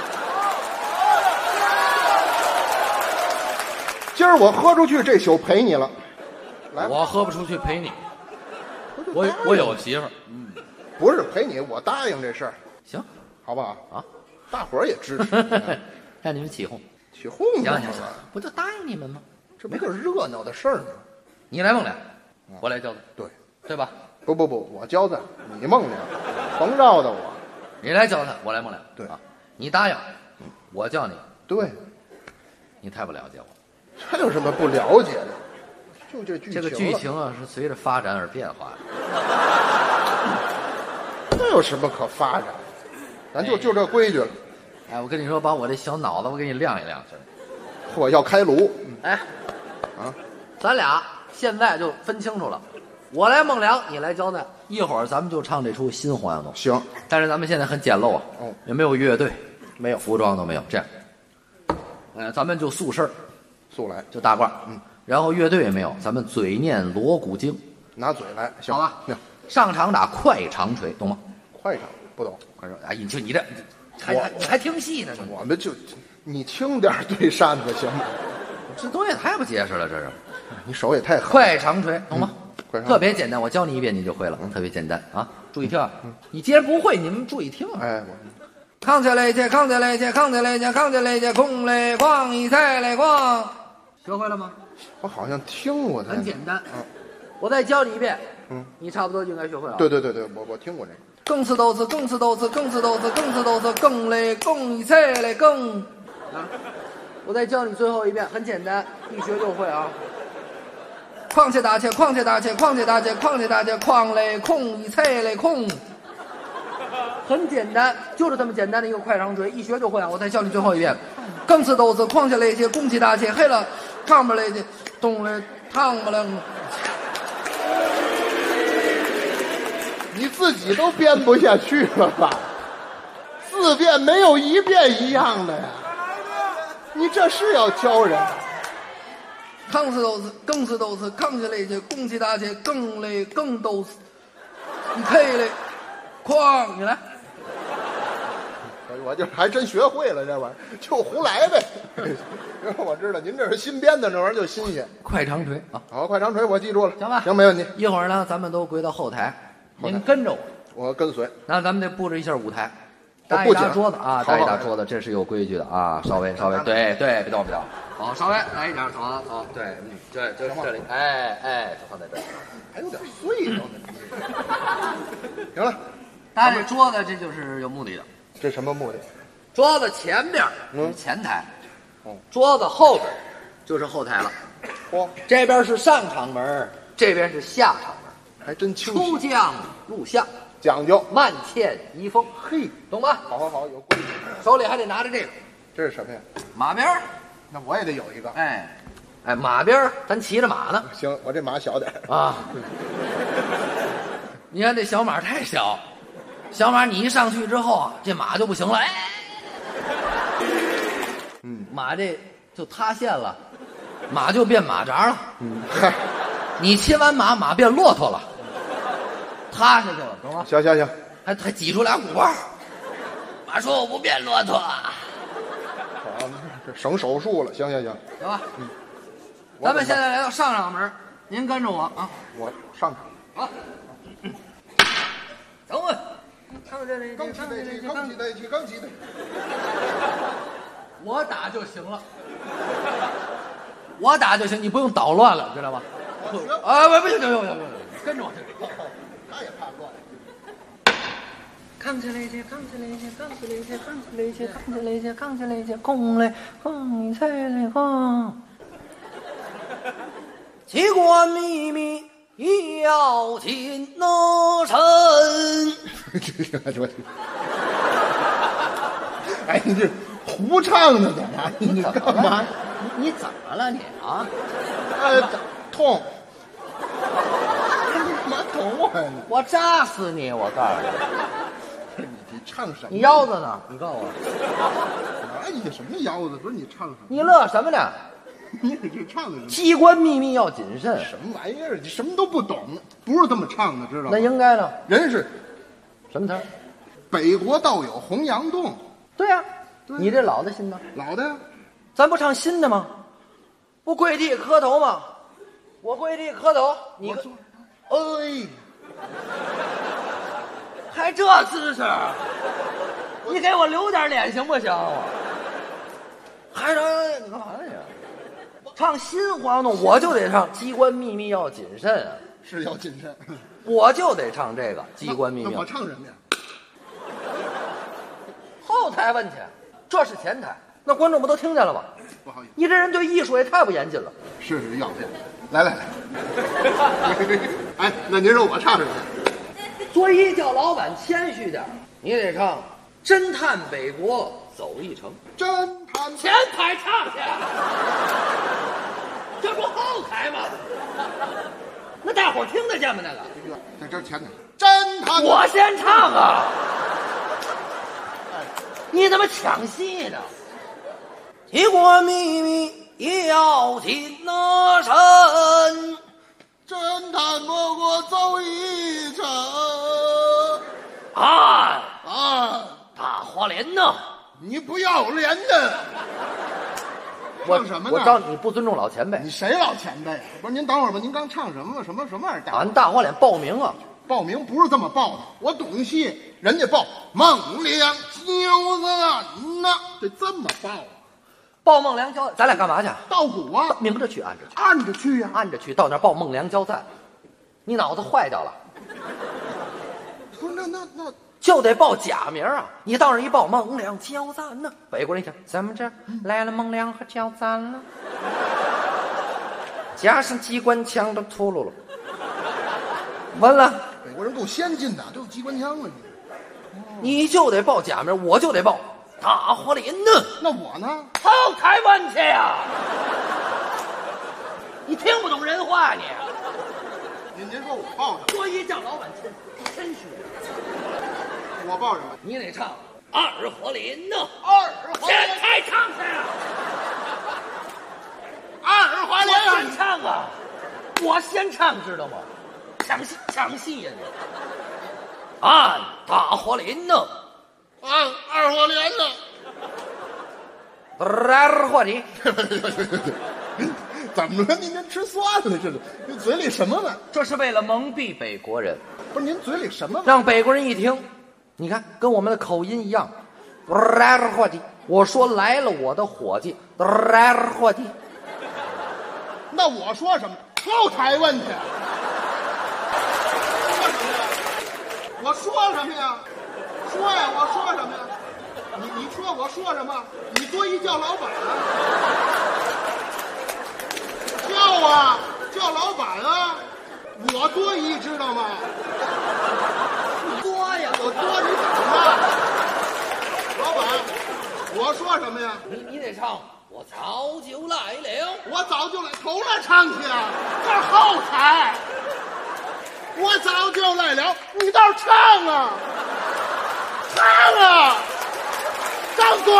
今儿我喝出去，这宿陪你了。来， 我喝不出去陪你。我有媳妇儿， 不是陪你，我答应这事儿， 行， 好不好？ 啊， 大伙儿也支持， 让你们起哄， 起哄行，不就答应你们吗？ 这不就是热闹的事儿吗？ 你来孟良，我来交代，对吧？ 不，我交代，你孟良，甭绕着我。 你来交代，我来孟良。 对啊，你答应，我叫你。 对， 你太不了解我。 这有什么不了解的？就这剧情， 这个剧情啊是随着发展而变化的。 这有什么可发展？咱就这规矩了。 哎，我跟你说，把我这小脑子我给你亮一亮去。 嚯，要开颅！ 哎，咱俩现在就分清楚了，我来孟良，你来交代。一会儿咱们就唱这出新《黄杨洞》。 行， 但是咱们现在很简陋啊，也没有乐队， 没有服装都没有。这样，咱们就素身儿， 素来就大褂，然后乐队也没有，咱们嘴念锣鼓经， 拿嘴来，行好吧？ 行， 上场打快长锤，懂吗？ 快唱不懂， 快说，哎，你这，你还听戏呢？ 我们就你轻点对扇子行吗？ 这东西太不结实了，这是。 你手也太狠。 快长锤，懂吗？特别简单，我教你一遍你就会了，特别简单啊！注意听，你既然不会，你们注意听啊！ 哎， 扛起来去，扛起来去，扛起来去，扛起来去，空来哐一再来哐，学会了吗？ 我好像听过的。 很简单，我再教你一遍，你差不多就应该学会了。 对，我听过这个。 更是都是，更是都是，更是都是，更是都是，更来更一再来更啊！我再教你最后一遍，很简单，一学就会啊！况且大且，况且大且，况且大且，况且大且，况嘞空一菜嘞空，很简单，就是这么简单的一个快长锤，一学就会啊！我再教你最后一遍，更是都是，况且嘞些，共且大且，黑了，烫不嘞的，东嘞烫不楞。 你自己都编不下去了吧？4遍没有1遍一样的呀！你这是要教人？ 抗是都是，更是都是，抗起来去，共起大去，更累更都是，你可以嘞，哐，你来。 我就还真学会了这玩意儿，就胡来呗。我知道您这是新编的，这玩意儿就新鲜。 快长锤啊！ 好，快长锤我记住了。 行吧， 行，没问题。 一会儿呢，咱们都归到后台，您跟着我， 我跟随。 那咱们得布置一下舞台。搭一大桌子啊，搭一大桌子，这是有规矩的啊。稍微，对，别动。好，稍微来一点，好，对，对，就这里，哎，就放在这儿， 还有点碎了。行了， 搭这桌子，这就是有目的的。 这什么目的？ 桌子前边是前台，桌子后边就是后台了。这边是上场门，这边是下场门， 还真清晰。 出将入相。 讲究慢欠遗风， 嘿， 懂吗？ 好，有规矩。 手里还得拿着这个， 这是什么呀？ 马鞭儿。 那我也得有一个。 哎，马鞭儿，咱骑着马呢。 行，我这马小点啊。你看这小马太小，小马你一上去之后啊，这马就不行了，哎，马这就塌陷了，马就变马扎了。 嗨， 你骑完马，马变骆驼了。塌下去了，懂吗？ 行， 还挤出俩鼓包。马说：“我不变骆驼。”好， 这省手术了。行， 行吧。咱们现在来到上场门，您跟着我啊。 我上场。 好，走啊！ 刚起来。 我打就行了，我打就行，你不用捣乱了，知道吗？啊，不行，跟着我。 他也怕乱。 扛起来去，空来，空一菜来空。机关秘密要紧那神。 哎，你这胡唱呢，干嘛？你干嘛？ 你怎么了你啊？ 痛。干嘛捅我呀？ 我扎死你！我告诉你，你唱什么？ 你腰子呢？你告诉我。 哎呀，什么腰子？不是你唱什么？ 你乐什么呢？ 你这唱的什么？ 机关秘密要谨慎。 什么玩意儿？你什么都不懂，不是这么唱的，知道吗？ 那应该呢？ 人是什么词儿？ 北国道有洪阳洞。 对呀、你这老的新的？ 老的呀。 咱不唱新的吗？不跪地磕头吗？我跪地磕头，你哎， 还这姿势？你给我留点脸行不行？还唱你干嘛去？唱新黄洞，我就得唱机关秘密要谨慎啊！ 是要谨慎， 我就得唱这个机关秘密。 那我唱什么呀？ 后台问去，这是前台，那观众不都听见了吗？ 不好意思， 你这人对艺术也太不严谨了。 是要这个。来，哎，那您说我唱什么？ 作揖叫老板谦虚点，你得唱侦探北国走一程。 侦探前台唱去，这不后台吗？那大伙儿听得见吗？那个， 在这前台，侦探。 我先唱啊！你怎么抢戏呢？机关秘密要谨慎， 侦探不过走一程。 啊， 大花脸呢？ 你不要脸的！唱什么呢？ 我告诉你，不尊重老前辈。 你谁老前辈呀？不是您等会儿吧？您刚唱什么玩意儿？ 俺大花脸报名啊！ 报名不是这么报的，我懂戏，人家报孟良交战呐，得这么报。 报孟良交，咱俩干嘛去？ 稻谷啊， 明着去，暗着去， 按着去呀， 按着去，到那儿报孟良交战。你脑子坏掉了？ 不是，那就得报假名啊！你到那儿一报孟良交战呢，北国人一听，怎么着来了孟良和交战了？加上机关枪都秃噜了，完了。 美国人够先进的，都有机关枪了。 你就得报假名，我就得报大花脸呢。 那我呢？ 后台问去呀！你听不懂人话你？ 您说我报什么？ 作揖叫老板谦虚。 我报什么？ 你得唱二花脸呢。 二花前脸， 台唱去呀！ 二花脸我先唱啊！我先唱，知道吗？抢戏呀你！按大花脸呢？ 按二花脸呢？ 二花脸， 怎么了？您吃蒜了？这是您嘴里什么玩意？ 这是为了蒙蔽北国人， 不是您嘴里什么玩意？ 让北国人一听，你看跟我们的口音一样。二花脸，我说来了我的伙计。二花脸， 那我说什么？后台问去。我说什么呀？说呀，我说什么呀？你说我说什么？你作揖叫老板啊，叫老板啊！我作揖知道吗？ 你多呀！ 我多你怎么了？老板，我说什么呀？ 你得唱，我早就来了。 我早就来，头了唱去啊！这是后台。我早就来了，你倒是唱啊！唱啊！张嘴！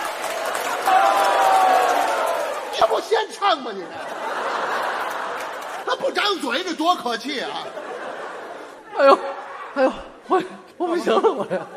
这不先唱吗？你他不张嘴，这多可气啊！ 哎呦，我不行了，我呀！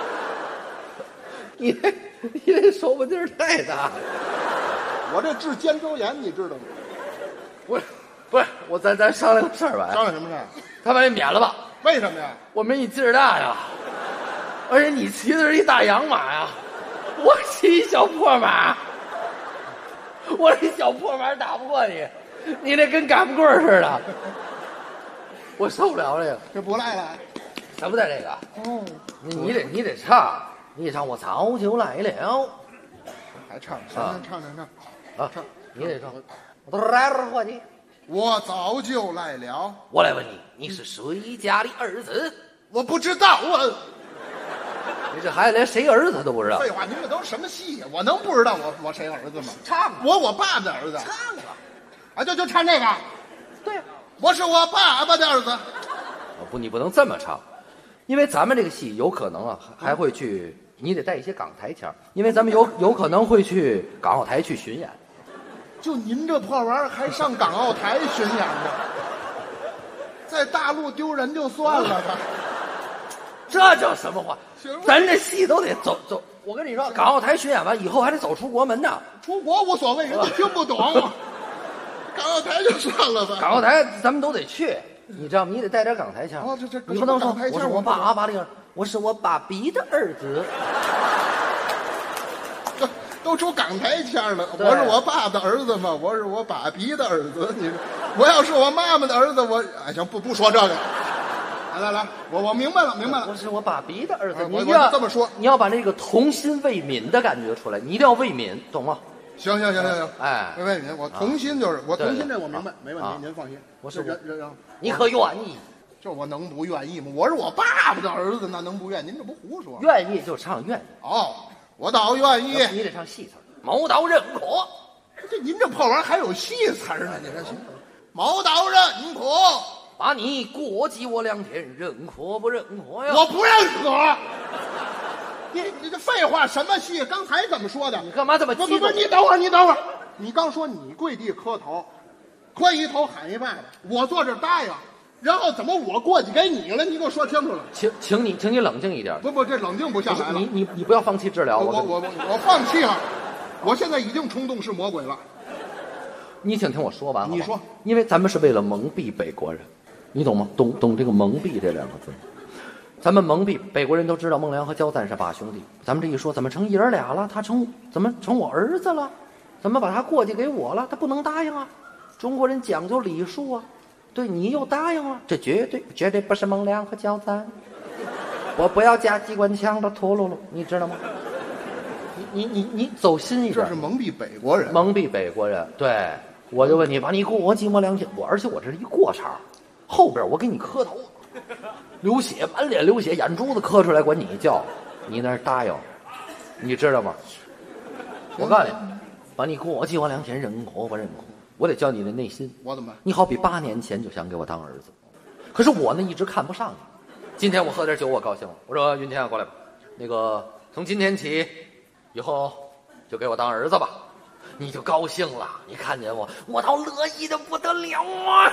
你这手把劲儿太大了。 我这治肩周炎，你知道吗？ 不是，咱商量个事儿吧。 商量什么事儿？ 他把你免了吧？ 为什么呀？ 我没你劲儿大呀，而且你骑的是一大洋马呀，我骑一小破马，我这小破马打不过你，你这跟擀棍儿似的，我受不了这个。 这不赖了。 咱不带这个。哦，你得唱，我早就来了。 还唱？唱啊！唱，你得唱。二花脸， 我早就来了。 我来问你，你是谁家的儿子？ 我不知道啊。 你这孩子连谁儿子都不知道？ 废话，你们都什么戏呀？我能不知道我谁儿子吗？ 唱， 我爸的儿子。 唱啊！ 就唱这个。 对呀， 我是我爸爸的儿子。 不，你不能这么唱，因为咱们这个戏有可能啊，还会去，你得带一些港台腔，因为咱们有可能会去港澳台去巡演。 就您这破玩意儿还上港澳台巡演呢？在大陆丢人就算了吧。 这叫什么话？ 行吧咱这戏都得走。我跟你说，港澳台巡演完以后还得走出国门呢。 出国无所谓，人家听不懂。港澳台就算了吧。 港澳台咱们都得去，你知道吗？你得带点港台腔。 哦，这你不能说港台腔我是我爸阿巴的，我是我爸比的儿子。 都出港台腔了。 对我是我爸的儿子嘛，我是我爸比的儿子。你说，我要是我妈妈的儿子，我哎行不说这个。来，我明白了。 我是我爸比的儿子。 我你要这么说， 你要把那个童心未泯的感觉出来，你一定要未泯，懂吗？ 行。 哎， 没问题，我童心就是我童心，这我明白，没问题，您放心。 我是人， 你可愿意？ 这我能不愿意吗？我是我爸爸的儿子，那能不愿意？您这不胡说？ 愿意就唱愿意。 哦，我倒愿意。 你得唱戏词儿。谋道认可。 这您这破玩意儿还有戏词儿呢？你这行？谋道认可， 把你过继我2天，认可不认可呀？ 我不认可。你这废话什么戏？刚才怎么说的？ 你干嘛这么激动？ 不，你等会儿。你刚说你跪地磕头，磕一头喊一拜的，我坐这儿答应，然后怎么我过去给你了？你给我说清楚了。 请你冷静一点。 不，这冷静不下来了。 你不要放弃治疗。 我放弃了。我现在已经冲动是魔鬼了。 你请听我说完。 你说， 因为咱们是为了蒙蔽北国人，你懂吗？懂这个蒙蔽这2个字。咱们蒙蔽北国人都知道孟良和焦赞是8兄弟，咱们这一说怎么成爷儿俩了？他怎么成我儿子了？怎么把他过继给我了？他不能答应啊！中国人讲究礼数啊。对，你又答应了，这绝对不是孟良和焦赞。我不要加机关枪的秃噜噜，你知道吗？你走心一点。 这是蒙蔽北国人。 蒙蔽北国人。对，我就问你，把你过继我2天，而且我这是一过场，后边我给你磕头，流血，满脸流血，眼珠子磕出来，管你叫，你那儿答应，你知道吗？我告诉你，把你过继我2天，认可不认可？我得教你的内心。 我怎么办？ 你好比8年前就想给我当儿子，可是我呢一直看不上你。今天我喝点酒，我高兴了。我说云天啊，过来吧，那个从今天起，以后就给我当儿子吧。你就高兴了，你看见我倒乐意的不得了啊！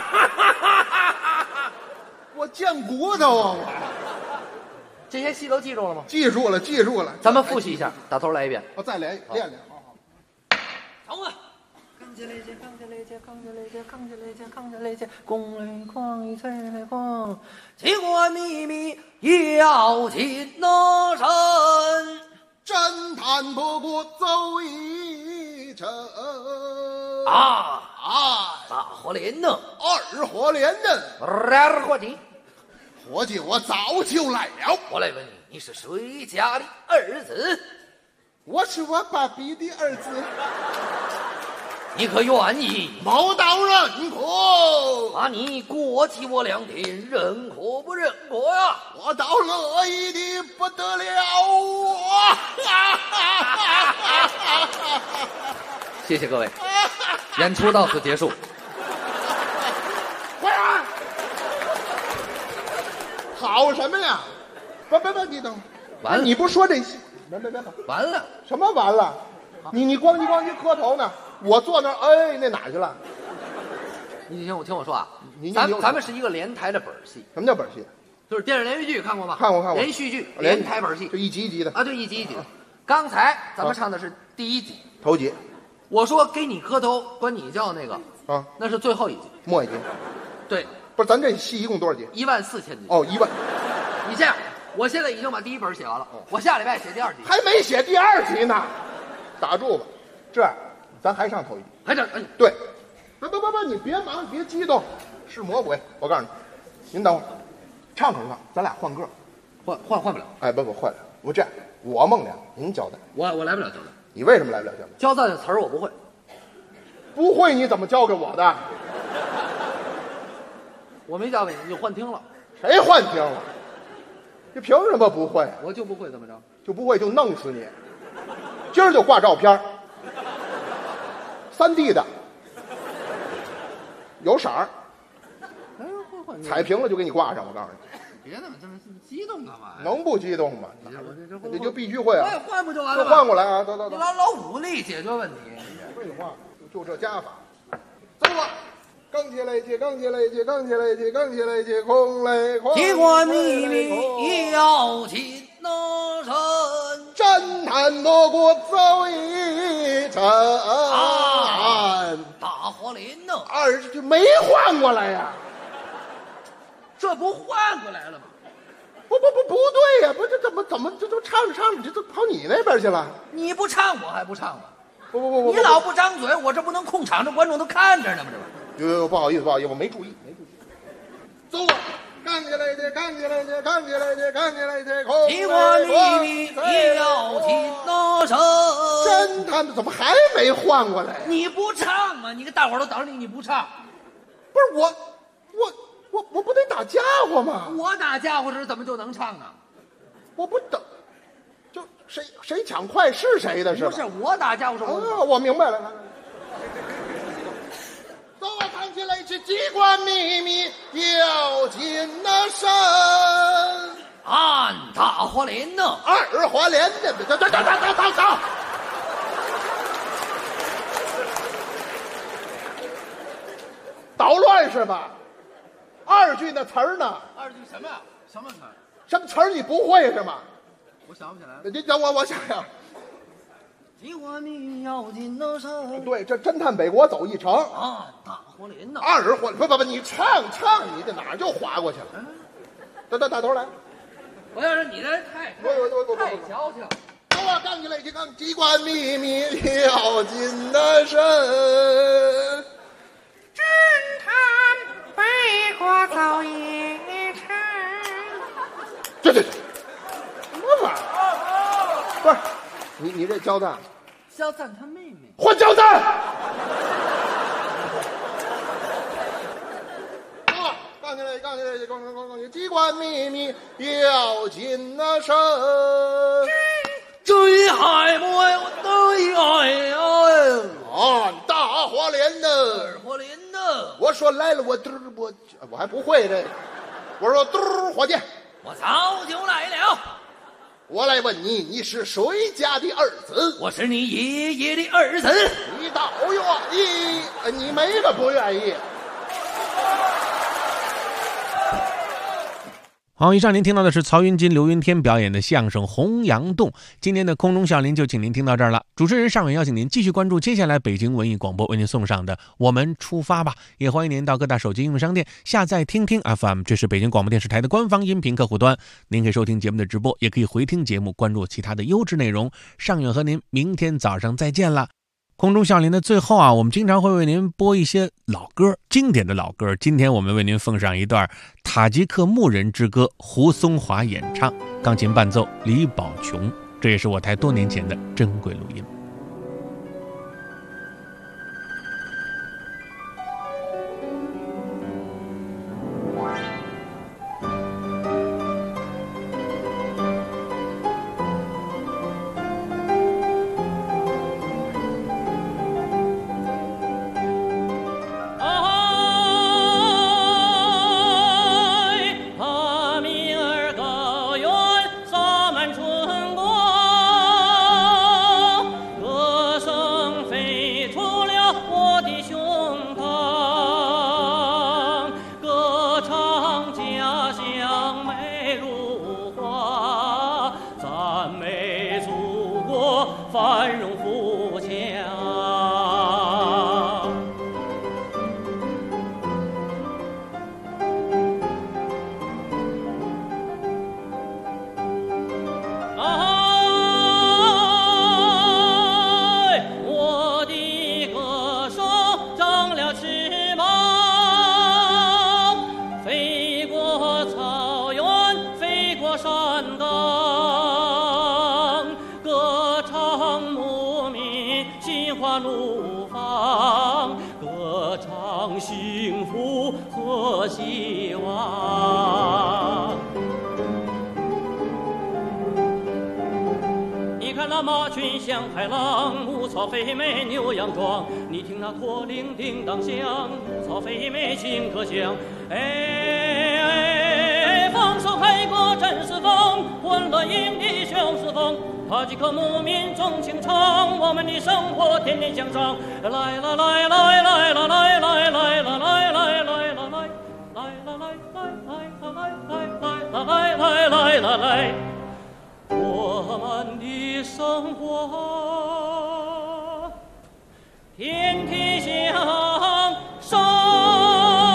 我见骨头啊！我这些戏都记住了吗？ 记住了。 咱们复习一下，打头来一遍。 我再练。好。 走啊！扛起来接，扛起来接，扛起来接，扛起来接，扛起来接，弓来狂，一催来狂，机关秘密要谨慎， 侦探不过走一程。 大火连呢 ，2火连呢 ，2伙计， 伙计，我早就来了。 我来问你，你是谁家的儿子？ 我是我爸比的儿子。 你可愿意？ 谋道认可， 把你过继我2天，认可不认可呀？ 我倒乐意的不得了谢谢各位，演出到此结束。 快点！好什么呀？不，你等会儿。 完了， 你不说这戏？别！ 完了， 什么完了？你咣叽磕头呢？我坐那儿，哎，那哪去了？ 你听我说啊， 咱咱们是一个连台的本戏。 什么叫本戏？ 就是电视连续剧看过吗？ 看过。 连续剧，连台本戏， 就一集一集的啊，对，一集一集的。刚才咱们唱的是第1集， 头集。 我说给你磕头，管你叫那个啊， 那是最后1集， 末一集。 对， 不是，咱这戏一共多少集 ？14000集。 哦，1万。 你这样，我现在已经把第1本写完了，我下礼拜写第2集， 还没写第2集呢。打住吧，这样，咱还上头一集。 还这，哎， 对，不，你别忙，别激动，是魔鬼。我告诉你，您等会儿，唱，咱俩换个， 换不了。 哎，不，换了。我这样，我孟良，您交代。 我来不了交代。 你为什么来不了交代？ 交代的词儿我不会。 不会你怎么交给我的？ 我没交给你，你就幻听了。 谁幻听了？你凭什么不会？ 我就不会，怎么着？ 就不会就弄死你！今儿就挂照片，3D 的，有色儿，彩屏了就给你挂上。我告诉你， 别这么激动干嘛呀？ 能不激动吗？你就必须会啊！ 我也换不就完了吗？ 换过来啊！走。 你老武力解决问题。 废话， 就这家法。走吧，更起来去，更起来去，更起来去，更起来去，空来空。 机关秘密要紧能神， 侦探多过走一程。 大火林呢？ 二就没换过来呀？ 这不换过来了吗？ 不对呀！不这怎么这都唱着唱着这都跑你那边去了？ 你不唱我还不唱吗？ 不， 你老不张嘴，我这不能控场，这观众都看着呢吗？这有不好意思，我没注意。走吧，干起来去，干起来去，干起来去，干起来去！ 机关秘密要紧能神。 侦探怎么还没换过来？ 你不唱吗？你个大伙都等你不唱。 不是我不得打家伙吗？ 我打家伙时怎么就能唱啊？ 我不等，就谁抢快是谁的是吧？ 不是我打家伙时我明白了。走啊，看起来是机关秘密要紧那神。 按大火连呢？ 二火连的，走。捣乱是吧？二句那词儿呢？ 二句什么呀？什么词儿？ 什么词儿你不会是吗？ 我想不起来了。 你等我想想。 机关秘密要紧能神。 对，这侦探北国走一程。 大火连呢？ 二火不，你唱，你这哪儿就划过去了？打头来。 我要是你这太矫情。 走啊，干起来去，干机关秘密要紧的神。 侦探北国走一程。 这什么玩意儿？不是你这焦蛋， 焦蛋他妹妹换焦蛋。干起来，干机关秘密要紧那神。 追海不为我对爱呀！ 大火连的， 二火连的。 我说来了，我还不会这个。我说嘟火箭， 我早就来了。 我来问你，你是谁家的儿子？ 我是你爷爷的儿子。 你倒愿意？你没个不愿意。 好，以上您听到的是曹云金、刘云天表演的相声《洪阳洞》。今天的空中笑林就请您听到这儿了。主持人尚远邀请您继续关注接下来北京文艺广播为您送上的《我们出发吧》，也欢迎您到各大手机应用商店下载听听 FM， 这是北京广播电视台的官方音频客户端。您可以收听节目的直播，也可以回听节目，关注其他的优质内容。尚远和您明天早上再见了。空中笑林的最后我们经常会为您播一些老歌，经典的老歌。今天我们为您奉上一段塔吉克牧人之歌，胡松华演唱，钢琴伴奏李宝琼，这也是我台多年前的珍贵录音。 繁荣富强。我的歌声长了翅膀，飞过草原，飞过山岗，歌唱牧民心花怒放，歌唱幸福和希望。你看那马群像海浪，无草肥美牛羊壮。你听那驼铃叮当响，无草肥美新可响。哎，丰收开歌真是风，欢乐迎的旋是风，它即刻牧民众情长，我们的生活天天向上。来来来来来来来来来来来来来来来，我们的生活天天向上。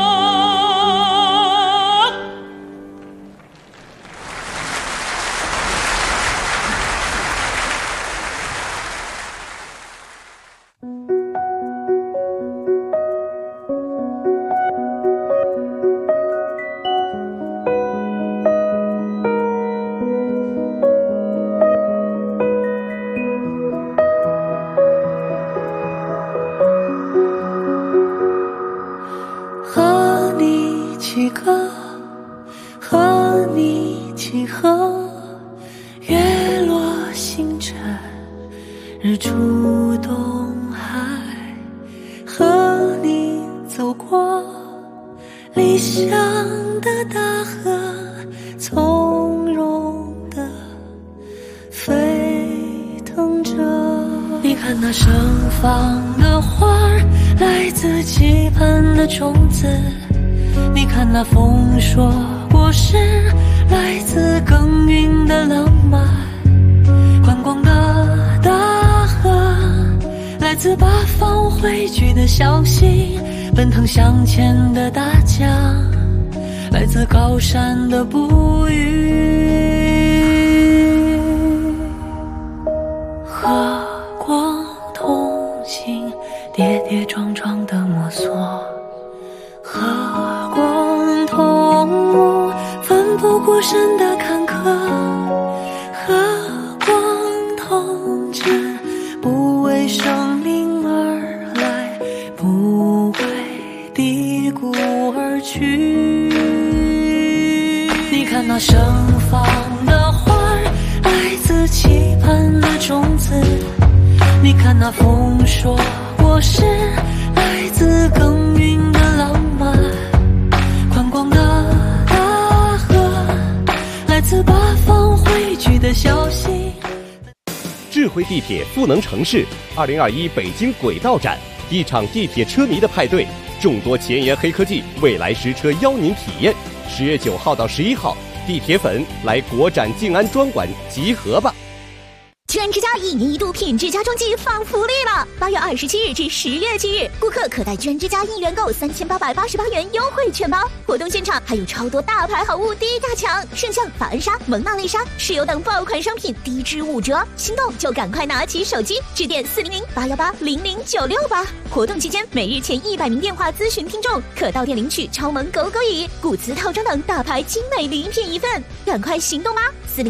和你起歌，和你起河，月落星辰，日出东海，和你走过理想的大河，从容的飞腾着。你看那盛放的花儿，来自期盼的种子，你看那丰硕果实，来自耕耘的浪漫。宽广的大河，来自八方汇聚的消息，奔腾向前的大江，来自高山的哺育。和光同行，跌跌撞撞的摸索，和光同舞，奋不顾身的坎坷，和光同志，不为生命而来，不为低谷而去。你看那盛放的花儿，来自期盼的种子，你看那丰硕果实，来自耕耘的浪漫。宽广的大河，来自八方汇聚的消息。 智慧地铁赋能城市2021北京轨道展，一场地铁车迷的派对，众多前沿黑科技，未来实车邀您体验。10月9号到11号，地铁粉来国展静安专馆集合吧！ 全之家1年1度品质家装季放福利了！8月27日至10月7日，顾客可带全之家1元购3888元优惠券包。活动现场还有超多大牌好物低价抢，圣象、法恩莎、蒙娜丽莎、石油等爆款商品低至5折，心动就赶快拿起手机致电400-818-0096吧。活动期间，每日前100名电话咨询听众可到店领取超萌狗狗椅、古瓷套装等大牌精美礼品1份，赶快行动吧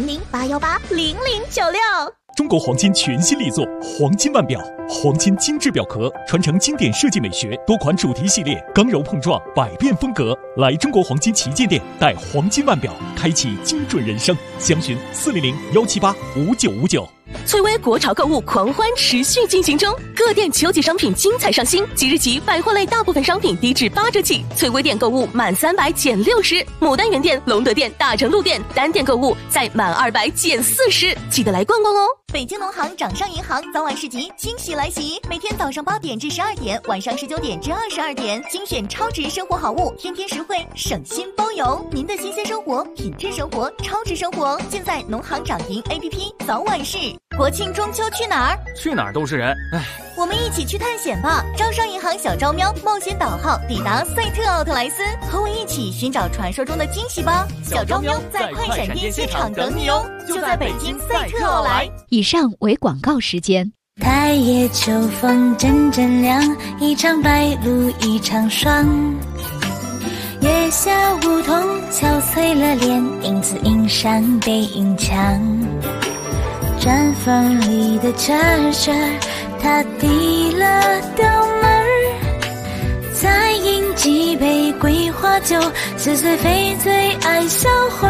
！400-818-0096。 中国黄金全新力作黄金腕表，黄金精致表壳，传承经典设计美学，多款主题系列，刚柔碰撞，百变风格。来中国黄金旗舰店，带黄金腕表，开启精准人生。详询400-178-5959。 翠微国潮购物狂欢持续进行中，各店秋季商品精彩上新，即日起百货类大部分商品低至8折起。翠微店购物满300减60，牡丹园店、龙德店、大成路店单店购物再满200减40，记得来逛逛哦。 北京农行掌上银行早晚市集惊喜来袭，每天早上8点至12点，晚上19点至22点，精选超值生活好物，天天实惠，省心包邮。您的新鲜生活、品质生活、超值生活，尽在农行掌银 APP 早晚市。国庆中秋去哪儿？ 去哪儿都是人，唉。 我们一起去探险吧！招商银行小招喵冒险岛号抵达赛特奥特莱斯，和我一起寻找传说中的惊喜吧！小招喵在快闪电现场等你哦，就在北京赛特奥莱。 以上为广告时间。 太夜秋风阵阵凉，一场白露一场霜。月下梧桐憔悴了脸，影子映上背影墙。毡房里的茶水，他递了刀门儿，再饮几杯桂花酒，岁岁非醉爱销魂。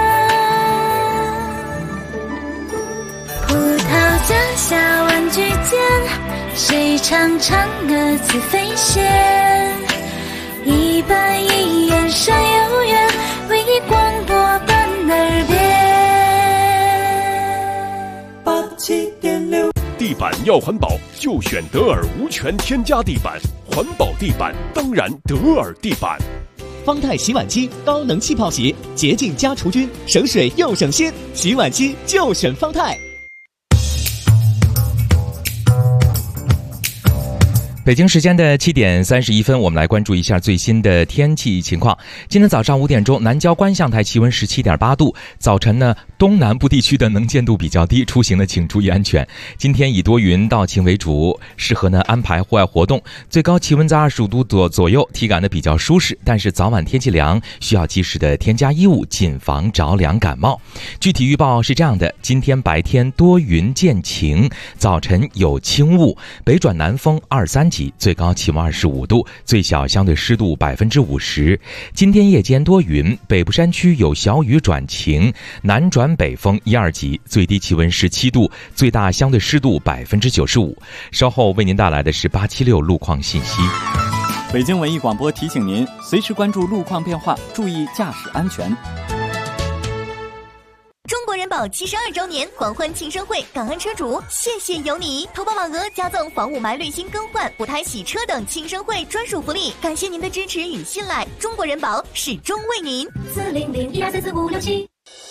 葡萄架下万句间，谁唱嫦娥自飞仙？一板一眼山有缘，为你广播伴耳边。 板要环保，就选德尔无醛添加地板，环保地板当然德尔地板。 方太洗碗机高能气泡洗，洁净加除菌，省水又省心，洗碗机就选方太。 北京时间的7点31分，我们来关注一下最新的天气情况。今天早上5点钟，南郊观象台气温17.8度。早晨呢，东南部地区的能见度比较低，出行呢请注意安全。今天以多云到晴为主，适合呢安排户外活动。最高气温在25度左右，体感呢比较舒适，但是早晚天气凉，需要及时的添加衣物，谨防着凉感冒。具体预报是这样的：今天白天多云见晴，早晨有轻雾，北转南风2-3级。最高气温25度，最小相对湿度50%。今天夜间多云，北部山区有小雨转晴，南转北风1-2级，最低气温17度，最大相对湿度95%。稍后为您带来的是876路况信息。 北京文艺广播提醒您，随时关注路况变化，注意驾驶安全。 中国人保72周年狂欢庆生会，感恩车主，谢谢有你！投保满额加赠房雾霾滤芯更换、补胎洗车等庆生会专属福利，感谢您的支持与信赖，中国人保始终为您。40012344567。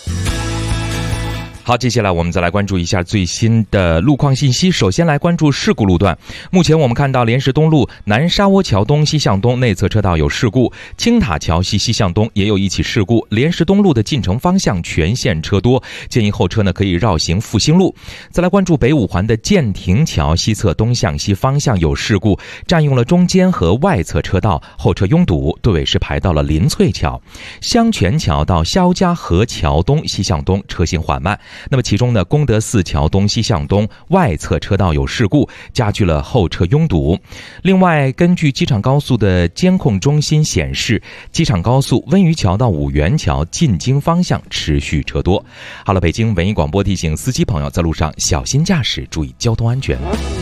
好，接下来我们再来关注一下最新的路况信息。首先来关注事故路段。目前我们看到莲石东路南沙窝桥东西向东内侧车道有事故，青塔桥西西向东也有一起事故。莲石东路的进城方向全线车多，建议后车呢可以绕行复兴路。再来关注北五环的建亭桥西侧东向西方向有事故，占用了中间和外侧车道，后车拥堵，队尾是排到了林翠桥。香泉桥到肖家河桥东西向东车行缓慢。那么其中呢，功德寺桥东西向东外侧车道有事故，加剧了后车拥堵。另外，根据机场高速的监控中心显示，机场高速温榆桥到五元桥进京方向持续车多。好了，北京文艺广播提醒司机朋友在路上小心驾驶，注意交通安全。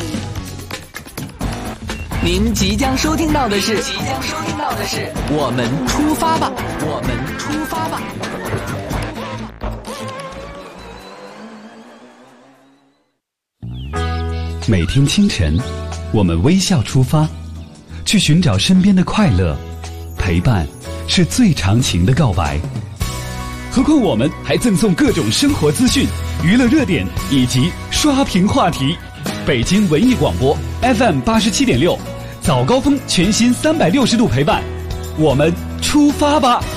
您即将收听到的是我们出发吧，我们出发吧。 每天清晨，我们微笑出发，去寻找身边的快乐。陪伴是最长情的告白。何况我们还赠送各种生活资讯、娱乐热点以及刷屏话题。北京文艺广播 FM 87.6，早高峰全新360度陪伴，我们出发吧。